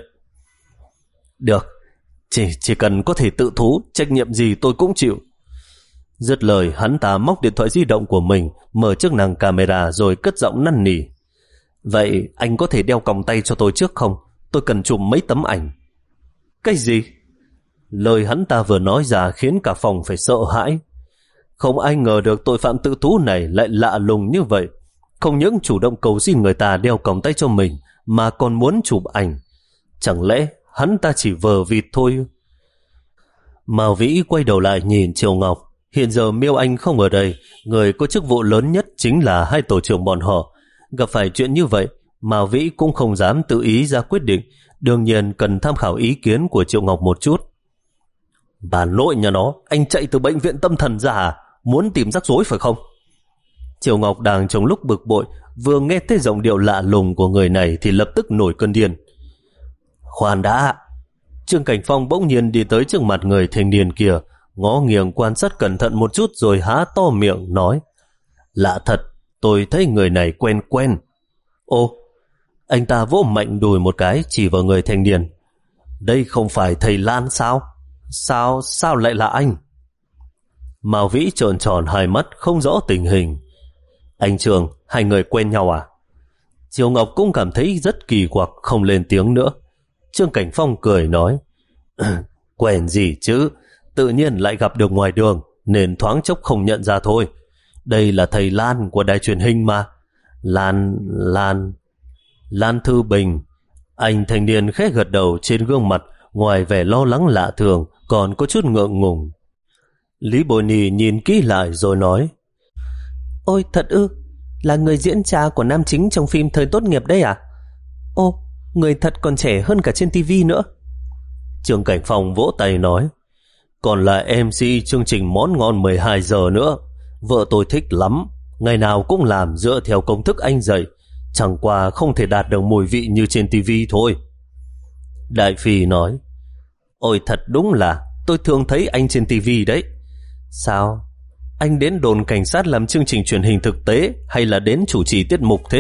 Được, chỉ, chỉ cần có thể tự thú, trách nhiệm gì tôi cũng chịu. Dứt lời, hắn ta móc điện thoại di động của mình, mở chức năng camera rồi cất giọng năn nỉ: Vậy anh có thể đeo còng tay cho tôi trước không? Tôi cần chụp mấy tấm ảnh. Cái gì? Lời hắn ta vừa nói ra khiến cả phòng phải sợ hãi. Không ai ngờ được tội phạm tự thú này lại lạ lùng như vậy. Không những chủ động cầu xin người ta đeo còng tay cho mình, mà còn muốn chụp ảnh. Chẳng lẽ hắn ta chỉ vờ vịt thôi? Mao Vĩ quay đầu lại nhìn Triều Ngọc. Hiện giờ Miêu Anh không ở đây, người có chức vụ lớn nhất chính là hai tổ trưởng bọn họ. Gặp phải chuyện như vậy, Mao Vĩ cũng không dám tự ý ra quyết định, đương nhiên cần tham khảo ý kiến của Triệu Ngọc một chút. Bà nội nhà nó, anh chạy từ bệnh viện tâm thần ra à? Muốn tìm rắc rối phải không? Triệu Ngọc đang trong lúc bực bội, vừa nghe thấy giọng điệu lạ lùng của người này thì lập tức nổi cơn điên. Khoan đã! Trương Cảnh Phong bỗng nhiên đi tới trước mặt người thanh niên kia, ngó nghiêng quan sát cẩn thận một chút rồi há to miệng nói: Lạ thật, tôi thấy người này quen quen. Ô, anh ta vỗ mạnh đùi một cái chỉ vào người thanh niên. Đây không phải thầy Lan sao? Sao, sao lại là anh? Mao Vĩ trợn tròn hai mắt không rõ tình hình. Anh Trường, hai người quen nhau à? Triều Ngọc cũng cảm thấy rất kỳ quặc, không lên tiếng nữa. Trương Cảnh Phong cười nói: Quen gì chứ, tự nhiên lại gặp được ngoài đường nên thoáng chốc không nhận ra thôi. Đây là thầy Lan của đài truyền hình mà. Lan, Lan, Lan Thư Bình. Anh thanh niên khẽ gật đầu, trên gương mặt ngoài vẻ lo lắng lạ thường còn có chút ngượng ngùng. Lý Bồi Nì nhìn kỹ lại rồi nói: Ôi thật ư, là người diễn cha của nam chính trong phim Thời tốt nghiệp đấy à? Ô, người thật còn trẻ hơn cả trên tivi nữa. Trương Cảnh Phong vỗ tay nói: Còn là em xê chương trình Món Ngon mười hai giờ nữa. Vợ tôi thích lắm, ngày nào cũng làm dựa theo công thức anh dạy, chẳng qua không thể đạt được mùi vị như trên tivi thôi. Đại Phi nói: Ôi thật đúng là tôi thường thấy anh trên tivi đấy. Sao? Anh đến đồn cảnh sát làm chương trình truyền hình thực tế hay là đến chủ trì tiết mục thế?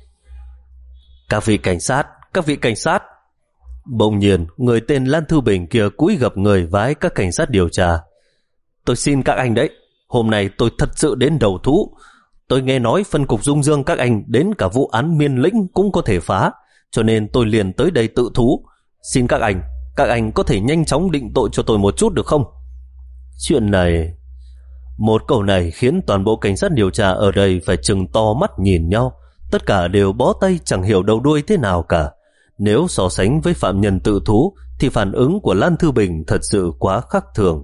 Các vị cảnh sát, các vị cảnh sát. Bỗng nhiên, người tên Lan Thư Bình kia cúi gập người vái các cảnh sát điều tra. Tôi xin các anh đấy, hôm nay tôi thật sự đến đầu thú. Tôi nghe nói phân cục Dung Dương các anh đến cả vụ án Miên Lĩnh cũng có thể phá, cho nên tôi liền tới đây tự thú. Xin các anh, các anh có thể nhanh chóng định tội cho tôi một chút được không? Chuyện này... Một câu này khiến toàn bộ cảnh sát điều tra ở đây phải trừng to mắt nhìn nhau. Tất cả đều bó tay chẳng hiểu đầu đuôi thế nào cả. Nếu so sánh với phạm nhân tự thú thì phản ứng của Lan Thư Bình thật sự quá khác thường.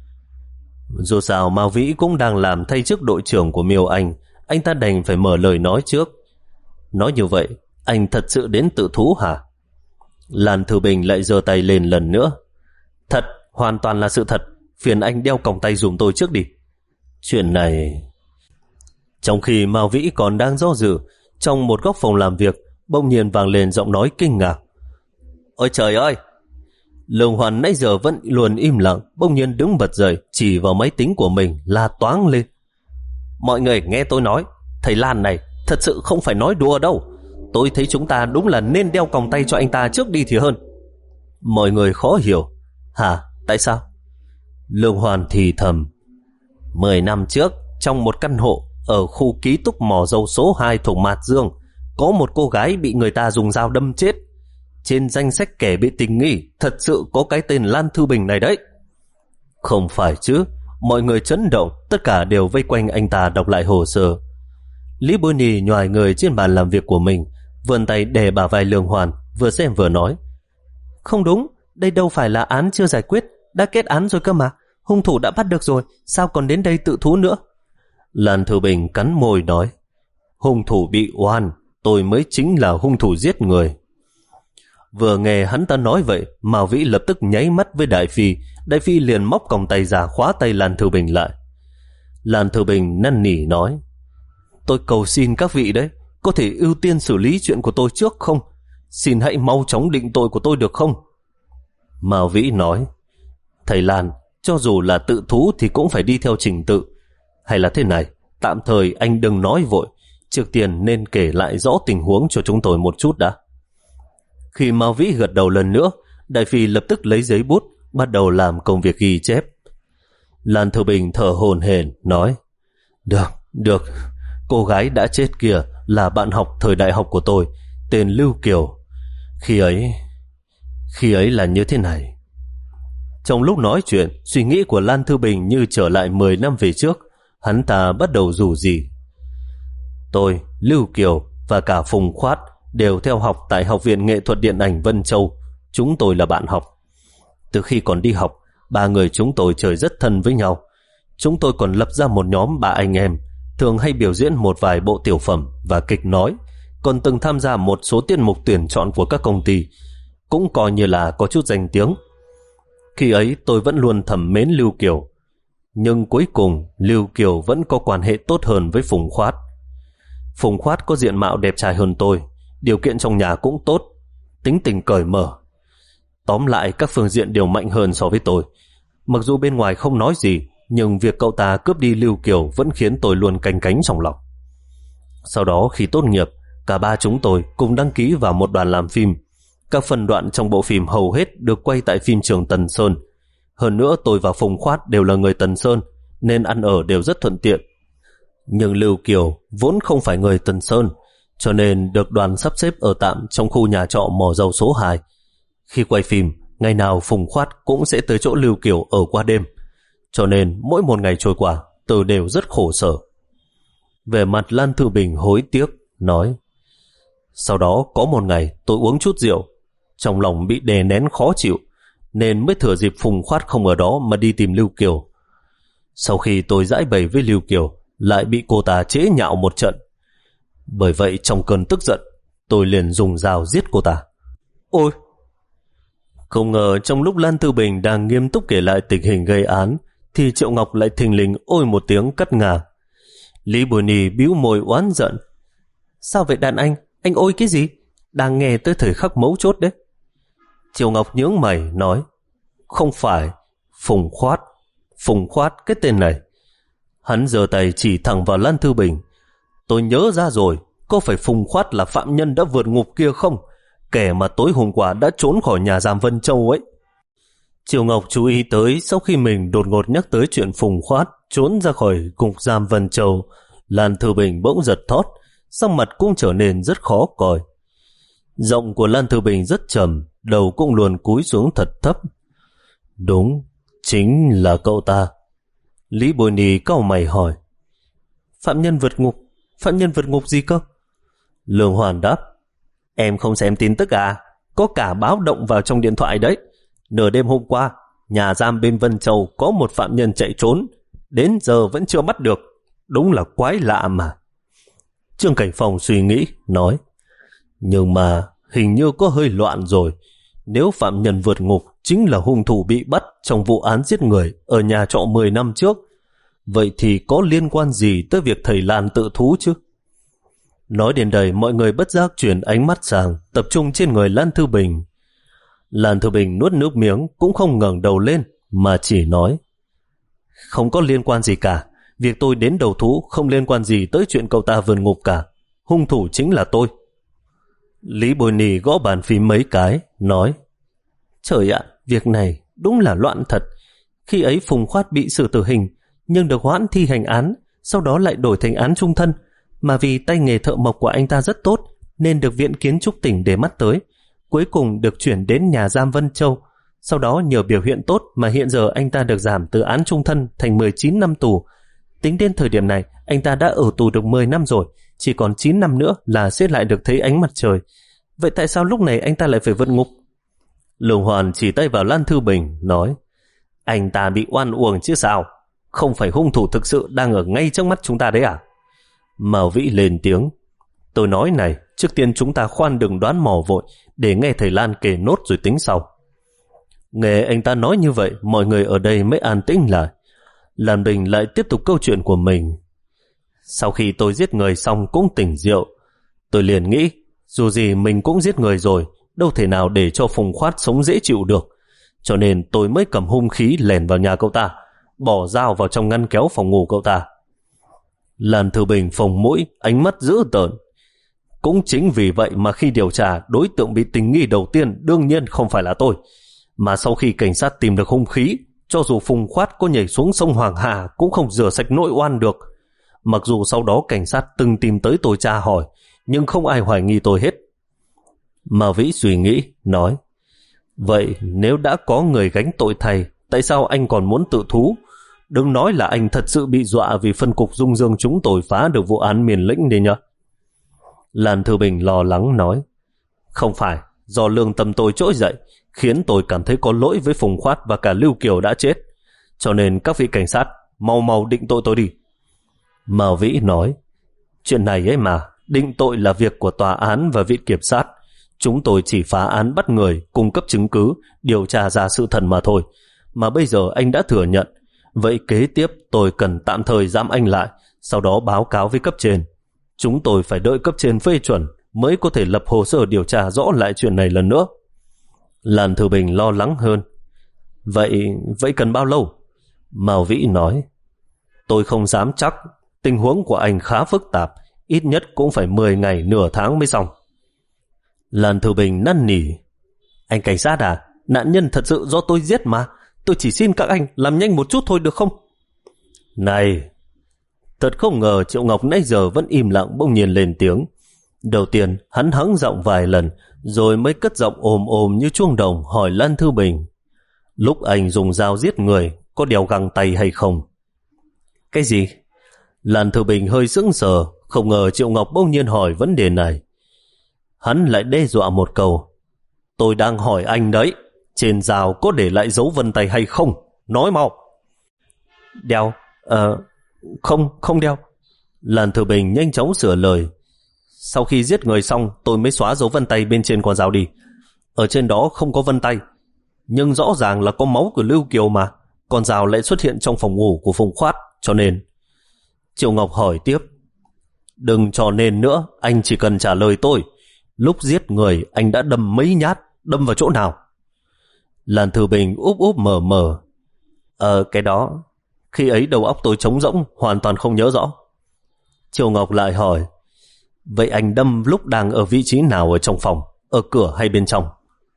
Dù sao Mao Vĩ cũng đang làm thay chức đội trưởng của Miêu Anh, anh ta đành phải mở lời nói trước. Nói như vậy, anh thật sự đến tự thú hả? Lan Thư Bình lại giơ tay lên lần nữa. Thật, hoàn toàn là sự thật. Phiền anh đeo còng tay dùm tôi trước đi. Chuyện này... Trong khi Mao Vĩ còn đang do dự, trong một góc phòng làm việc bỗng nhiên vang lên giọng nói kinh ngạc. Ôi trời ơi! Lương Hoàn nãy giờ vẫn luôn im lặng, bỗng nhiên đứng bật dậy, chỉ vào máy tính của mình la toáng lên. Mọi người nghe tôi nói, thầy Lan này thật sự không phải nói đùa đâu. Tôi thấy chúng ta đúng là nên đeo còng tay cho anh ta trước đi thì hơn. Mọi người khó hiểu. Hả? Tại sao? Lương Hoàn thì thầm. Mười năm trước, trong một căn hộ ở khu ký túc mỏ dầu số hai thuộc Mạt Dương, có một cô gái bị người ta dùng dao đâm chết. Trên danh sách kẻ bị tình nghi thật sự có cái tên Lan Thư Bình này đấy. Không phải chứ? Mọi người chấn động, tất cả đều vây quanh anh ta đọc lại hồ sơ. Lý Bôi Nì nhoài người trên bàn làm việc của mình, vươn tay đè bả vai Lương Hoàn, vừa xem vừa nói. Không đúng, đây đâu phải là án chưa giải quyết, đã kết án rồi cơ mà. Hung thủ đã bắt được rồi, sao còn đến đây tự thú nữa? Lan Thư Bình cắn môi nói. Hung thủ bị oan, tôi mới chính là hung thủ giết người. Vừa nghe hắn ta nói vậy, Mao Vĩ lập tức nháy mắt với Đại Phi. Đại Phi liền móc còng tay ra khóa tay Lan Thư Bình lại. Lan Thư Bình năn nỉ nói. Tôi cầu xin các vị đấy, có thể ưu tiên xử lý chuyện của tôi trước không? Xin hãy mau chóng định tội của tôi được không? Mao Vĩ nói. Thầy Lan, cho dù là tự thú thì cũng phải đi theo trình tự. Hay là thế này, tạm thời anh đừng nói vội, trước tiên nên kể lại rõ tình huống cho chúng tôi một chút đã. Khi Mao Vĩ gật đầu lần nữa, Đại Phi lập tức lấy giấy bút, bắt đầu làm công việc ghi chép. Lan Thư Bình thở hổn hển nói. Được, được, cô gái đã chết kia là bạn học thời đại học của tôi, tên Lưu Kiều. Khi ấy, khi ấy là như thế này. Trong lúc nói chuyện, suy nghĩ của Lan Thư Bình như trở lại mười năm về trước. Hắn ta bắt đầu rủ rỉ. Tôi, Lưu Kiều và cả Phùng Khoát đều theo học tại Học viện Nghệ thuật Điện ảnh Vân Châu. Chúng tôi là bạn học. Từ khi còn đi học, ba người chúng tôi chơi rất thân với nhau. Chúng tôi còn lập ra một nhóm ba anh em, thường hay biểu diễn một vài bộ tiểu phẩm và kịch nói, còn từng tham gia một số tiết mục tuyển chọn của các công ty, cũng coi như là có chút danh tiếng. Khi ấy tôi vẫn luôn thầm mến Lưu Kiều, nhưng cuối cùng Lưu Kiều vẫn có quan hệ tốt hơn với Phùng Khoát. Phùng Khoát có diện mạo đẹp trai hơn tôi, điều kiện trong nhà cũng tốt, tính tình cởi mở. Tóm lại các phương diện đều mạnh hơn so với tôi. Mặc dù bên ngoài không nói gì, nhưng việc cậu ta cướp đi Lưu Kiều vẫn khiến tôi luôn canh cánh trong lòng. Sau đó khi tốt nghiệp, cả ba chúng tôi cùng đăng ký vào một đoàn làm phim. Các phần đoạn trong bộ phim hầu hết được quay tại phim trường Tần Sơn. Hơn nữa tôi và Phùng Khoát đều là người Tần Sơn, nên ăn ở đều rất thuận tiện. Nhưng Lưu Kiều vốn không phải người Tần Sơn, cho nên được đoàn sắp xếp ở tạm trong khu nhà trọ Mỏ Dầu số hai. Khi quay phim, ngày nào Phùng Khoát cũng sẽ tới chỗ Lưu Kiều ở qua đêm, cho nên mỗi một ngày trôi qua tôi đều rất khổ sở. Về mặt Lan Thư Bình hối tiếc, nói: sau đó có một ngày tôi uống chút rượu, trong lòng bị đè nén khó chịu, nên mới thừa dịp Phùng Khoát không ở đó mà đi tìm Lưu Kiều. Sau khi tôi giải bày với Lưu Kiều, lại bị cô ta chế nhạo một trận. Bởi vậy trong cơn tức giận, tôi liền dùng dao giết cô ta. Ôi! Không ngờ trong lúc Lan Thư Bình đang nghiêm túc kể lại tình hình gây án, thì Triệu Ngọc lại thình lình ôi một tiếng cắt ngang. Lý Bồi Nì bĩu môi oán giận: sao vậy đàn anh? Anh ôi cái gì? Đang nghe tới thời khắc mấu chốt đấy. Triệu Ngọc nhướng mày nói: không phải, Phùng Khoát. Phùng Khoát, cái tên này. Hắn giơ tay chỉ thẳng vào Lan Thư Bình: tôi nhớ ra rồi, có phải Phùng Khoát là phạm nhân đã vượt ngục kia không? Kẻ mà tối hôm qua đã trốn khỏi nhà giam Vân Châu ấy. Triệu Ngọc chú ý tới sau khi mình đột ngột nhắc tới chuyện Phùng Khoát trốn ra khỏi ngục giam Vân Châu, Lan Thư Bình bỗng giật thót, sắc mặt cũng trở nên rất khó coi. Giọng của Lan Thư Bình rất trầm, đầu cũng luôn cúi xuống thật thấp. Đúng, chính là cậu ta. Lý Bồi Nì cau mày hỏi: phạm nhân vượt ngục? Phạm nhân vượt ngục gì cơ? Lương Hoàn đáp: em không xem tin tức à? Có cả báo động vào trong điện thoại đấy. Nửa đêm hôm qua, nhà giam bên Vân Châu có một phạm nhân chạy trốn, đến giờ vẫn chưa bắt được. Đúng là quái lạ mà. Trương Cảnh Phong suy nghĩ, nói: nhưng mà hình như có hơi loạn rồi. Nếu phạm nhân vượt ngục chính là hung thủ bị bắt trong vụ án giết người ở nhà trọ mười năm trước, vậy thì có liên quan gì tới việc thầy Lan tự thú chứ? Nói đến đây, mọi người bất giác chuyển ánh mắt sang, tập trung trên người Lan Thư Bình. Lan Thư Bình nuốt nước miếng, cũng không ngẩng đầu lên, mà chỉ nói: không có liên quan gì cả. Việc tôi đến đầu thú không liên quan gì tới chuyện cậu ta vượt ngục cả. Hung thủ chính là tôi. Lý Bồi Nì gõ bàn phím mấy cái, nói: trời ạ, việc này đúng là loạn thật. Khi ấy Phùng Khoát bị xử tử hình, nhưng được hoãn thi hành án, sau đó lại đổi thành án chung thân. Mà vì tay nghề thợ mộc của anh ta rất tốt, nên được Viện Kiến trúc tỉnh để mắt tới. Cuối cùng được chuyển đến nhà giam Vân Châu. Sau đó nhờ biểu hiện tốt mà hiện giờ anh ta được giảm từ án chung thân thành mười chín năm tù. Tính đến thời điểm này, anh ta đã ở tù được mười năm rồi, chỉ còn chín năm nữa là sẽ lại được thấy ánh mặt trời. Vậy tại sao lúc này anh ta lại phải vượt ngục? Lương Hoàn chỉ tay vào Lan Thư Bình, nói: anh ta bị oan uổng chứ sao? Không phải hung thủ thực sự đang ở ngay trước mắt chúng ta đấy à? Mao Vĩ lên tiếng: tôi nói này, trước tiên chúng ta khoan đừng đoán mò vội, để nghe thầy Lan kể nốt rồi tính sau. Nghe anh ta nói như vậy, mọi người ở đây mới an tĩnh lại. Lan Bình lại tiếp tục câu chuyện của mình. Sau khi tôi giết người xong cũng tỉnh rượu, tôi liền nghĩ dù gì mình cũng giết người rồi, đâu thể nào để cho Phùng Khoát sống dễ chịu được, cho nên tôi mới cầm hung khí lèn vào nhà cậu ta, bỏ dao vào trong ngăn kéo phòng ngủ cậu ta. Lan Thư Bình phồng mũi, ánh mắt dữ tợn. Cũng chính vì vậy mà khi điều tra, đối tượng bị tình nghi đầu tiên đương nhiên không phải là tôi, mà sau khi cảnh sát tìm được hung khí, cho dù Phùng Khoát có nhảy xuống sông Hoàng Hà cũng không rửa sạch nỗi oan được. Mặc dù sau đó cảnh sát từng tìm tới tôi tra hỏi, nhưng không ai hoài nghi tôi hết. Mà Vĩ suy nghĩ, nói: vậy nếu đã có người gánh tội thầy, tại sao anh còn muốn tự thú? Đừng nói là anh thật sự bị dọa vì phân cục Dung Dương chúng tôi phá được vụ án Miền Lĩnh đi nhá. Lan Thư Bình lo lắng nói: không phải, do lương tâm tôi trỗi dậy, khiến tôi cảm thấy có lỗi với Phùng Khoát và cả Lưu Kiều đã chết. Cho nên các vị cảnh sát mau mau định tội tôi đi. Mao Vĩ nói: chuyện này ấy mà, định tội là việc của tòa án và viện kiểm sát. Chúng tôi chỉ phá án bắt người, cung cấp chứng cứ, điều tra ra sự thật mà thôi. Mà bây giờ anh đã thừa nhận, vậy kế tiếp tôi cần tạm thời giam anh lại, sau đó báo cáo với cấp trên. Chúng tôi phải đợi cấp trên phê chuẩn mới có thể lập hồ sơ điều tra rõ lại chuyện này lần nữa. Lan Thư Bình lo lắng hơn: Vậy, vậy cần bao lâu? Mao Vĩ nói. Tôi không dám chắc, tình huống của anh khá phức tạp, ít nhất cũng phải mười ngày nửa tháng mới xong. Lan Thư Bình năn nỉ. Anh cảnh sát à, nạn nhân thật sự do tôi giết mà, tôi chỉ xin các anh làm nhanh một chút thôi được không? Này, thật không ngờ Triệu Ngọc nãy giờ vẫn im lặng bỗng nhiên lên tiếng. Đầu tiên hắn hắng giọng vài lần, rồi mới cất giọng ồm ồm như chuông đồng hỏi Lan Thư Bình. Lúc anh dùng dao giết người, có đeo găng tay hay không? Cái gì? Lan Thư Bình hơi sững sờ, không ngờ Triệu Ngọc bỗng nhiên hỏi vấn đề này. Hắn lại đe dọa một câu. Tôi đang hỏi anh đấy, trên dao có để lại dấu vân tay hay không? Nói mau. Đeo, ờ, không, không đeo. Lan Thư Bình nhanh chóng sửa lời. Sau khi giết người xong, tôi mới xóa dấu vân tay bên trên con dao đi. Ở trên đó không có vân tay, nhưng rõ ràng là có máu của Lưu Kiều mà. Con dao lại xuất hiện trong phòng ngủ của Phùng Khoát, cho nên... Triệu Ngọc hỏi tiếp. Đừng cho nên nữa, anh chỉ cần trả lời tôi. Lúc giết người, anh đã đâm mấy nhát, đâm vào chỗ nào? Lan Thư Bình úp úp mờ mờ. Ờ, cái đó... Khi ấy đầu óc tôi trống rỗng, hoàn toàn không nhớ rõ. Triệu Ngọc lại hỏi. Vậy anh đâm lúc đang ở vị trí nào ở trong phòng? Ở cửa hay bên trong?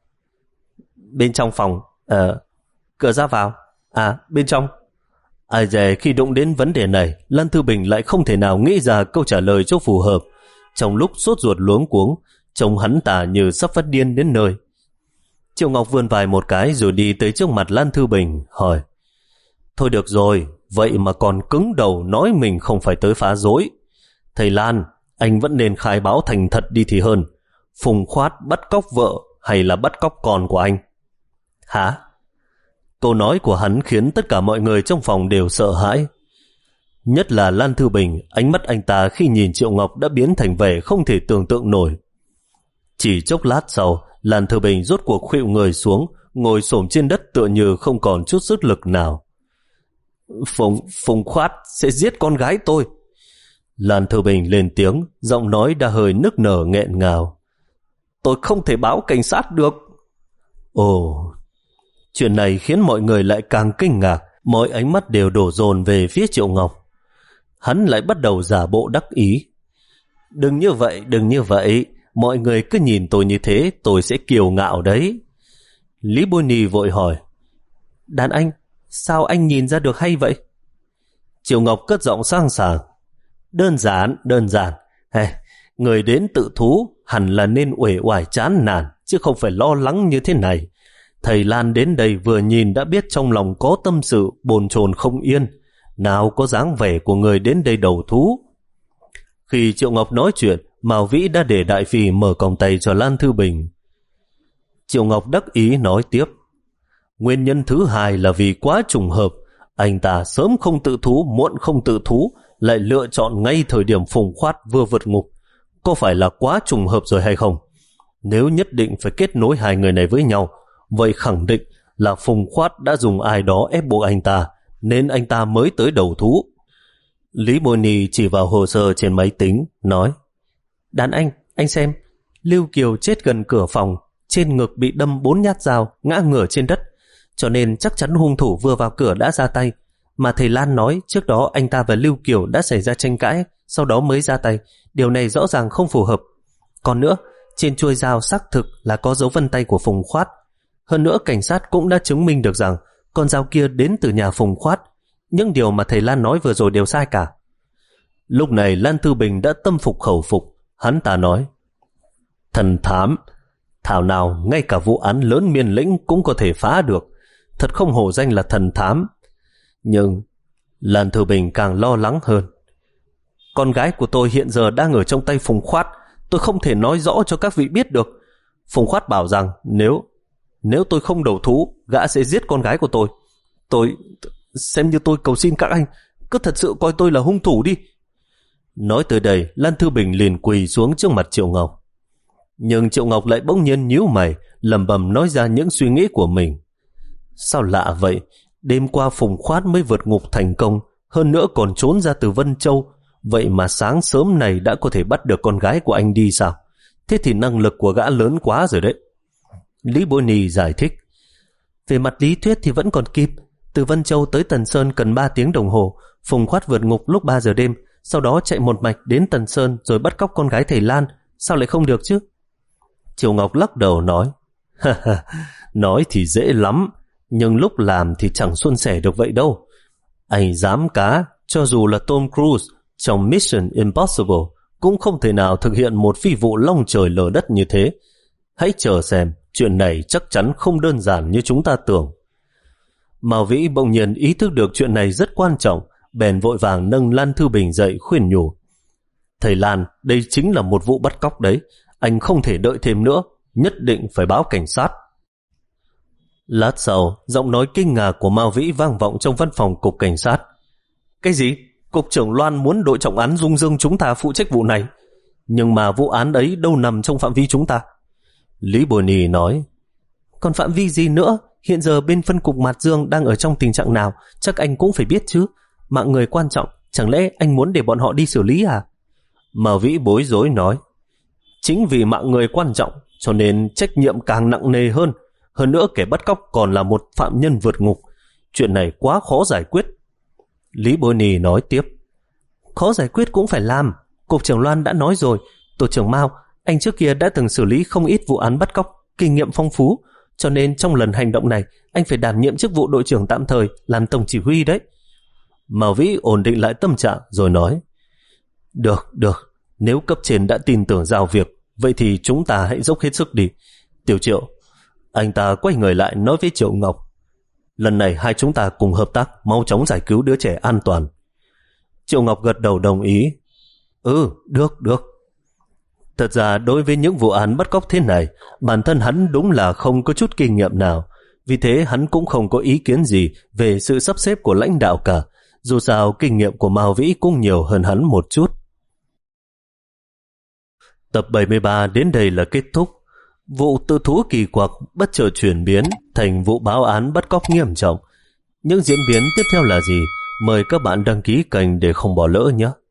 Bên trong phòng. Ờ, cửa ra vào. À, bên trong. Ai dè khi đụng đến vấn đề này, Lan Thư Bình lại không thể nào nghĩ ra câu trả lời cho phù hợp. Trong lúc sốt ruột luống cuống, trông hắn ta như sắp phát điên đến nơi. Triệu Ngọc vươn vai một cái rồi đi tới trước mặt Lan Thư Bình, hỏi. Thôi được rồi, vậy mà còn cứng đầu nói mình không phải tới phá rối. Thầy Lan, anh vẫn nên khai báo thành thật đi thì hơn. Phùng Khoát bắt cóc vợ hay là bắt cóc con của anh? Hả? Câu nói của hắn khiến tất cả mọi người trong phòng đều sợ hãi. Nhất là Lan Thư Bình, ánh mắt anh ta khi nhìn Triệu Ngọc đã biến thành vẻ không thể tưởng tượng nổi. Chỉ chốc lát sau, Lan Thư Bình rốt cuộc khuỵu người xuống, ngồi xổm trên đất tựa như không còn chút sức lực nào. Phùng, Phùng Khoát sẽ giết con gái tôi. Lan Thư Bình lên tiếng, giọng nói đã hơi nức nở nghẹn ngào. Tôi không thể báo cảnh sát được. Ồ, chuyện này khiến mọi người lại càng kinh ngạc, mọi ánh mắt đều đổ dồn về phía Triệu Ngọc. Hắn lại bắt đầu giả bộ đắc ý. Đừng như vậy, đừng như vậy, mọi người cứ nhìn tôi như thế, tôi sẽ kiêu ngạo đấy. Lý Bôi Nì vội hỏi. Đàn anh, sao anh nhìn ra được hay vậy? Triệu Ngọc cất giọng sang sảng. Đơn giản, đơn giản. Hey, người đến tự thú hẳn là nên uể oải chán nản, chứ không phải lo lắng như thế này. Thầy Lan đến đây vừa nhìn đã biết trong lòng có tâm sự bồn chồn không yên, nào có dáng vẻ của người đến đây đầu thú. Khi Triệu Ngọc nói chuyện, Mao Vĩ đã để Đại Phi mở còng tay cho Lan Thư Bình. Triệu Ngọc đắc ý nói tiếp. Nguyên nhân thứ hai là vì quá trùng hợp, anh ta sớm không tự thú, muộn không tự thú, lại lựa chọn ngay thời điểm Phùng Khoát vừa vượt ngục. Có phải là quá trùng hợp rồi hay không? Nếu nhất định phải kết nối hai người này với nhau, vậy khẳng định là Phùng Khoát đã dùng ai đó ép buộc anh ta, nên anh ta mới tới đầu thú. Lý Bôi Nì chỉ vào hồ sơ trên máy tính, nói. Đàn anh, anh xem, Lưu Kiều chết gần cửa phòng, trên ngực bị đâm bốn nhát dao, ngã ngửa trên đất, cho nên chắc chắn hung thủ vừa vào cửa đã ra tay. Mà thầy Lan nói trước đó anh ta và Lưu Kiều đã xảy ra tranh cãi, sau đó mới ra tay. Điều này rõ ràng không phù hợp. Còn nữa, trên chuôi dao xác thực là có dấu vân tay của Phùng Khoát. Hơn nữa cảnh sát cũng đã chứng minh được rằng con dao kia đến từ nhà Phùng Khoát. Những điều mà thầy Lan nói vừa rồi đều sai cả. Lúc này Lan Thư Bình đã tâm phục khẩu phục. Hắn ta nói. Thần thám, thảo nào ngay cả vụ án lớn miền lĩnh cũng có thể phá được. Thật không hổ danh là thần thám. Nhưng Lan Thư Bình càng lo lắng hơn. Con gái của tôi hiện giờ đang ở trong tay Phùng Khoát. Tôi không thể nói rõ cho các vị biết được. Phùng Khoát bảo rằng nếu Nếu tôi không đầu thú, gã sẽ giết con gái của tôi. Tôi Xem như tôi cầu xin các anh, cứ thật sự coi tôi là hung thủ đi. Nói tới đây, Lan Thư Bình liền quỳ xuống trước mặt Triệu Ngọc. Nhưng Triệu Ngọc lại bỗng nhiên nhíu mày, lẩm bẩm nói ra những suy nghĩ của mình. Sao lạ vậy? Đêm qua Phùng Khoát mới vượt ngục thành công, hơn nữa còn trốn ra từ Vân Châu. Vậy mà sáng sớm này đã có thể bắt được con gái của anh đi sao? Thế thì năng lực của gã lớn quá rồi đấy. Lý Bôi Nì giải thích. Về mặt lý thuyết thì vẫn còn kịp. Từ Vân Châu tới Tần Sơn cần ba tiếng đồng hồ. Phùng Khoát vượt ngục lúc ba giờ đêm, sau đó chạy một mạch đến Tần Sơn rồi bắt cóc con gái thầy Lan. Sao lại không được chứ? Triệu Ngọc lắc đầu nói, nói thì dễ lắm, nhưng lúc làm thì chẳng suôn sẻ được vậy đâu. Anh dám cá, cho dù là Tom Cruise trong Mission Impossible cũng không thể nào thực hiện một phi vụ long trời lở đất như thế. Hãy chờ xem, chuyện này chắc chắn không đơn giản như chúng ta tưởng. Mao Vĩ bỗng nhiên ý thức được chuyện này rất quan trọng, bèn vội vàng nâng Lan Thư Bình dậy khuyên nhủ. Thầy Lan, đây chính là một vụ bắt cóc đấy, anh không thể đợi thêm nữa, nhất định phải báo cảnh sát. Lát sau, giọng nói kinh ngạc của Mao Vĩ vang vọng trong văn phòng cục cảnh sát. Cái gì? Cục trưởng Loan muốn đội trọng án Dung Dương chúng ta phụ trách vụ này. Nhưng mà vụ án ấy đâu nằm trong phạm vi chúng ta. Lý Bồ Nì nói, còn phạm vi gì nữa? Hiện giờ bên phân cục Mạt Dương đang ở trong tình trạng nào, chắc anh cũng phải biết chứ. Mạng người quan trọng, chẳng lẽ anh muốn để bọn họ đi xử lý à? Mao Vĩ bối rối nói, chính vì mạng người quan trọng cho nên trách nhiệm càng nặng nề hơn. Hơn nữa kẻ bắt cóc còn là một phạm nhân vượt ngục. Chuyện này quá khó giải quyết. Lý Bồ Nì nói tiếp, khó giải quyết cũng phải làm. Cục trưởng Loan đã nói rồi, tổ trưởng Mao, anh trước kia đã từng xử lý không ít vụ án bắt cóc, kinh nghiệm phong phú, cho nên trong lần hành động này anh phải đảm nhiệm chức vụ đội trưởng tạm thời, làm tổng chỉ huy đấy. Mao Vĩ ổn định lại tâm trạng rồi nói, được, được, nếu cấp trên đã tin tưởng giao việc, vậy thì chúng ta hãy dốc hết sức đi. Tiểu Triệu, anh ta quay người lại nói với Triệu Ngọc, lần này hai chúng ta cùng hợp tác, mau chóng giải cứu đứa trẻ an toàn. Triệu Ngọc gật đầu đồng ý. Ừ, được, được. Thật ra đối với những vụ án bắt cóc thế này, bản thân hắn đúng là không có chút kinh nghiệm nào. Vì thế hắn cũng không có ý kiến gì về sự sắp xếp của lãnh đạo cả. Dù sao kinh nghiệm của Mao Vĩ cũng nhiều hơn hắn một chút. Tập bảy mươi ba đến đây là kết thúc. Vụ tự thú kỳ quặc bất chợt chuyển biến thành vụ báo án bắt cóc nghiêm trọng. Những diễn biến tiếp theo là gì? Mời các bạn đăng ký kênh để không bỏ lỡ nhé.